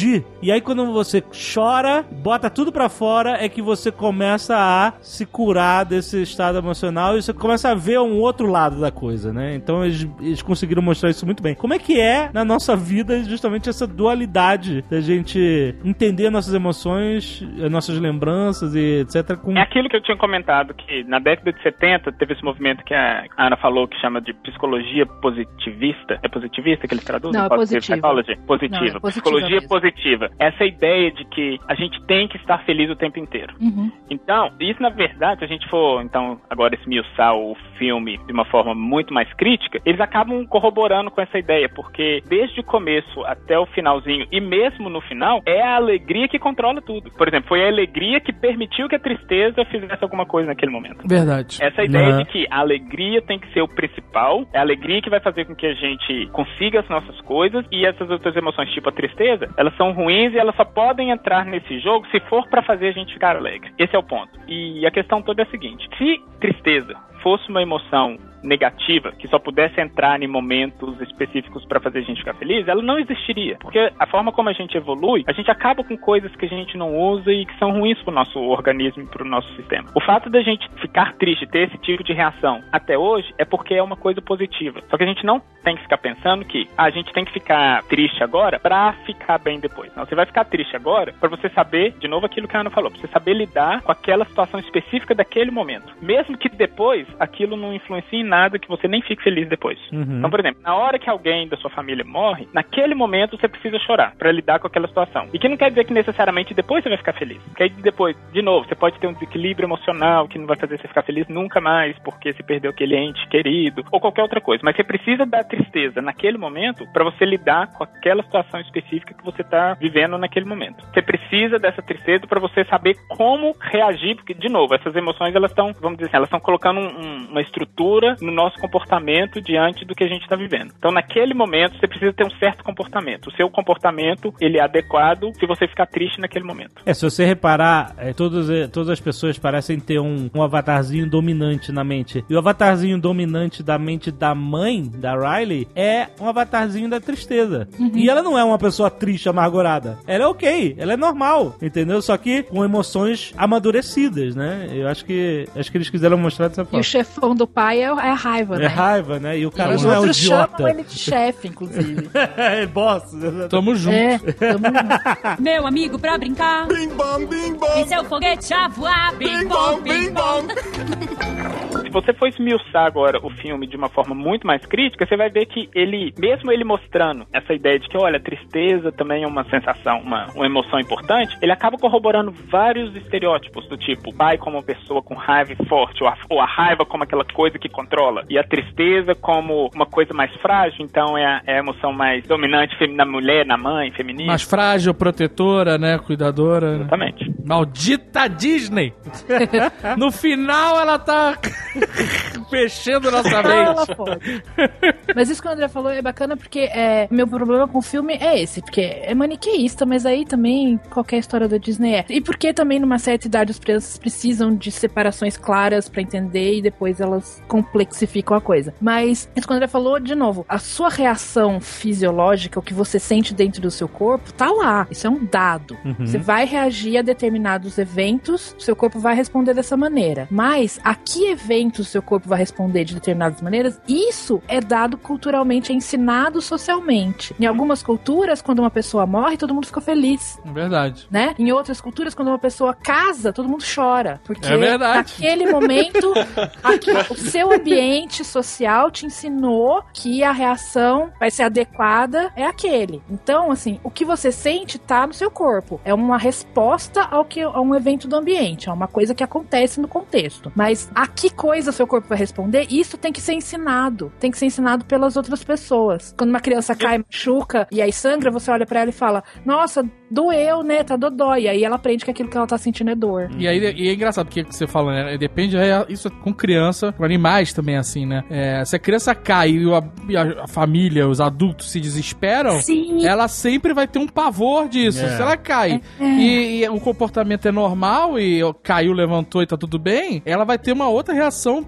E aí quando você chora, bota tudo pra fora, é que você começa a se curar desse estado emocional e você começa a ver um outro lado da coisa, né? Então eles conseguiram mostrar isso muito bem. Como é que é na nossa vida justamente essa dualidade da gente entender nossas emoções, nossas lembranças e etc. É aquilo que eu tinha comentado, que na década de 70 teve esse movimento que a Ana falou, que chama de psicologia positivista. É positivista que eles traduzem? Não, é positiva. Positiva. Não, é psicologia mesmo. Positiva. Essa ideia de que a gente tem que estar feliz o tempo inteiro. Então, isso na verdade, se a gente for, então, agora esmiuçar o filme de uma forma muito mais crítica, eles acabam corroborando com essa ideia, porque desde o começo até o finalzinho, e mesmo no final, é a alegria que controla tudo. Por exemplo, foi a alegria que permitiu que a tristeza fizesse alguma coisa naquele momento. Verdade. Essa ideia de que a alegria tem que ser o principal, é a alegria que vai fazer com que a gente consiga as nossas coisas, e essas outras emoções, tipo a tristeza, elas são ruins e elas só podem entrar nesse jogo se for pra fazer a gente ficar alegre. Esse é o ponto. E a questão toda é a seguinte: se tristeza fosse uma emoção negativa, que só pudesse entrar em momentos específicos para fazer a gente ficar feliz, ela não existiria. Porque a forma como a gente evolui, a gente acaba com coisas que a gente não usa e que são ruins pro nosso organismo e pro nosso sistema. O fato da gente ficar triste, ter esse tipo de reação até hoje, é porque é uma coisa positiva. Só que a gente não tem que ficar pensando que a gente tem que ficar triste agora pra ficar bem depois. Não, você vai ficar triste agora pra você saber, de novo aquilo que a Ana falou, pra você saber lidar com aquela situação específica daquele momento. Mesmo que depois aquilo não influencie em nada, que você nem fique feliz depois. Então, por exemplo, na hora que alguém da sua família morre, naquele momento você precisa chorar pra lidar com aquela situação. E que não quer dizer que necessariamente depois você vai ficar feliz. Porque aí depois, de novo, você pode ter um desequilíbrio emocional que não vai fazer você ficar feliz nunca mais porque você perdeu aquele ente querido ou qualquer outra coisa. Mas você precisa da tristeza naquele momento pra você lidar com aquela situação específica que você tá vivendo naquele momento. Você precisa dessa tristeza pra você saber como reagir, porque, de novo, essas emoções, elas estão, vamos dizer assim, elas estão colocando uma estrutura no nosso comportamento diante do que a gente está vivendo. Então, naquele momento, você precisa ter um certo comportamento. O seu comportamento, ele é adequado se você ficar triste naquele momento. Se você reparar, todas as pessoas parecem ter um avatarzinho dominante na mente. E o avatarzinho dominante da mente da mãe, da Riley, é um avatarzinho da tristeza. E ela não é uma pessoa triste, amargurada. Ela é ok, ela é normal, entendeu? Só que com emoções amadurecidas, né? Eu acho que eles quiseram mostrar dessa forma. E o chefão do pai é a raiva, né? É raiva, né? E o cara os não é um outros idiota. chamam ele de chefe, inclusive. É boss. Tamo junto. Tamo junto. Meu amigo pra brincar. Bing bong, bing bong. E seu foguete a voar. Bing bong, bing bong. Se você for esmiuçar agora o filme de uma forma muito mais crítica, você vai ver que ele, mesmo ele mostrando essa ideia de que, olha, tristeza também é uma sensação, uma emoção importante, ele acaba corroborando vários estereótipos do tipo, pai como uma pessoa com raiva forte, ou a raiva como aquela coisa que controla, e a tristeza como uma coisa mais frágil, então é a emoção mais dominante na mulher, na mãe, feminina. Mais frágil, protetora, né? Cuidadora. Exatamente. Maldita Disney! No final ela tá mexendo nossa mente. Mas isso que o André falou é bacana porque meu problema com o filme é esse, porque é maniqueísta, mas aí também qualquer história da Disney é. E porque também numa certa idade as crianças precisam de separações claras pra entender e depois elas complexificam a coisa. Mas isso que o André falou, de novo, a sua reação fisiológica, o que você sente dentro do seu corpo, tá lá. Isso é um dado. Você vai reagir a determinados eventos, seu corpo vai responder dessa maneira. Mas a que eventos seu corpo vai responder de determinadas maneiras, isso é dado culturalmente, é ensinado socialmente. Em algumas culturas, quando uma pessoa morre, todo mundo fica feliz. É verdade. Né? Em outras culturas, quando uma pessoa casa, todo mundo chora. Porque é verdade. naquele momento, o seu ambiente social te ensinou que a reação vai ser adequada, é aquele. Então, assim, o que você sente tá no seu corpo. É uma resposta a um evento do ambiente, é uma coisa que acontece no contexto. Mas a que coisa seu corpo vai responder, isso tem que ser ensinado. Tem que ser ensinado pelas outras pessoas. Quando uma criança cai, machuca e aí sangra, você olha pra ela e fala, nossa, doeu, né? Tá dodói. E aí ela aprende que aquilo que ela tá sentindo é dor. E aí é engraçado porque você fala, né? Depende, isso com criança, com animais também assim, né? Se a criança cai e a família, os adultos se desesperam, sim, ela sempre vai ter um pavor disso. Se ela cai e o comportamento é normal e caiu, levantou e tá tudo bem, ela vai ter uma outra reação para esse mesmo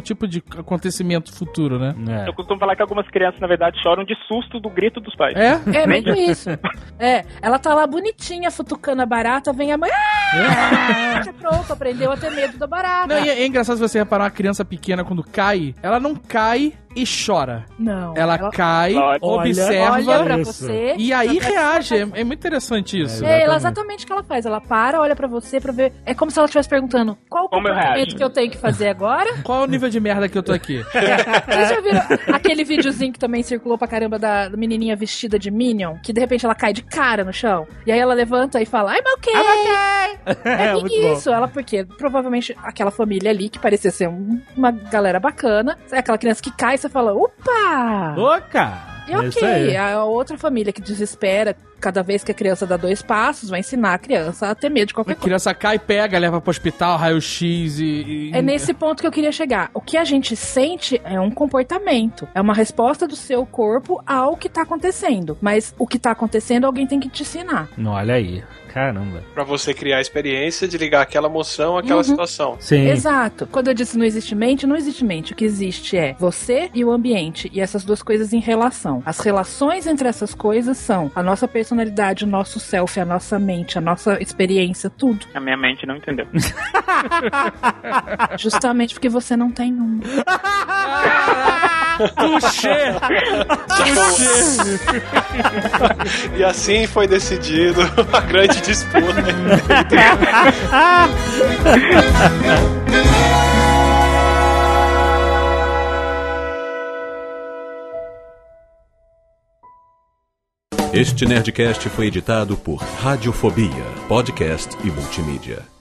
tipo de acontecimento futuro, né? Eu costumo falar que algumas crianças, na verdade, choram de susto do grito dos pais. É mesmo isso. Ela tá lá bonitinha, futucando a barata, vem a mãe... Pronto, aprendeu a ter medo da barata. Não, e é engraçado se você reparar uma criança pequena quando cai, ela não cai e chora. Não. Ela cai, observa olha pra você, e aí reage. É muito interessante isso. Exatamente o que ela faz. Ela para, olha pra você pra ver. É como se ela estivesse perguntando: qual o comportamento que eu tenho que fazer agora? Qual é o nível de merda que eu tô aqui? Vocês já viram aquele videozinho que também circulou pra caramba da menininha vestida de Minion? Que de repente ela cai de cara no chão. E aí ela levanta e fala: I'm okay. Isso. Ela, porque provavelmente aquela família ali, que parecia ser uma galera bacana, é aquela criança que cai e você fala: opa! Louca! E ok, a outra família que desespera cada vez que a criança dá 2 passos, vai ensinar a criança a ter medo de qualquer coisa. A criança cai, pega, leva pro hospital, raio-x e... É nesse ponto que eu queria chegar. O que a gente sente é um comportamento. É uma resposta do seu corpo ao que tá acontecendo. Mas o que tá acontecendo, alguém tem que te ensinar. Olha aí. Caramba. Pra você criar a experiência de ligar aquela emoção àquela situação. Sim. Exato. Quando eu disse não existe mente, não existe mente. O que existe é você e o ambiente. E essas duas coisas em relação. As relações entre essas coisas são a nossa personalidade, o nosso self, a nossa mente, a nossa experiência, tudo. A minha mente não entendeu. Justamente porque você não tem um. Touché! E assim foi decidido a grande disputa. Este Nerdcast foi editado por Radiofobia, podcast e multimídia.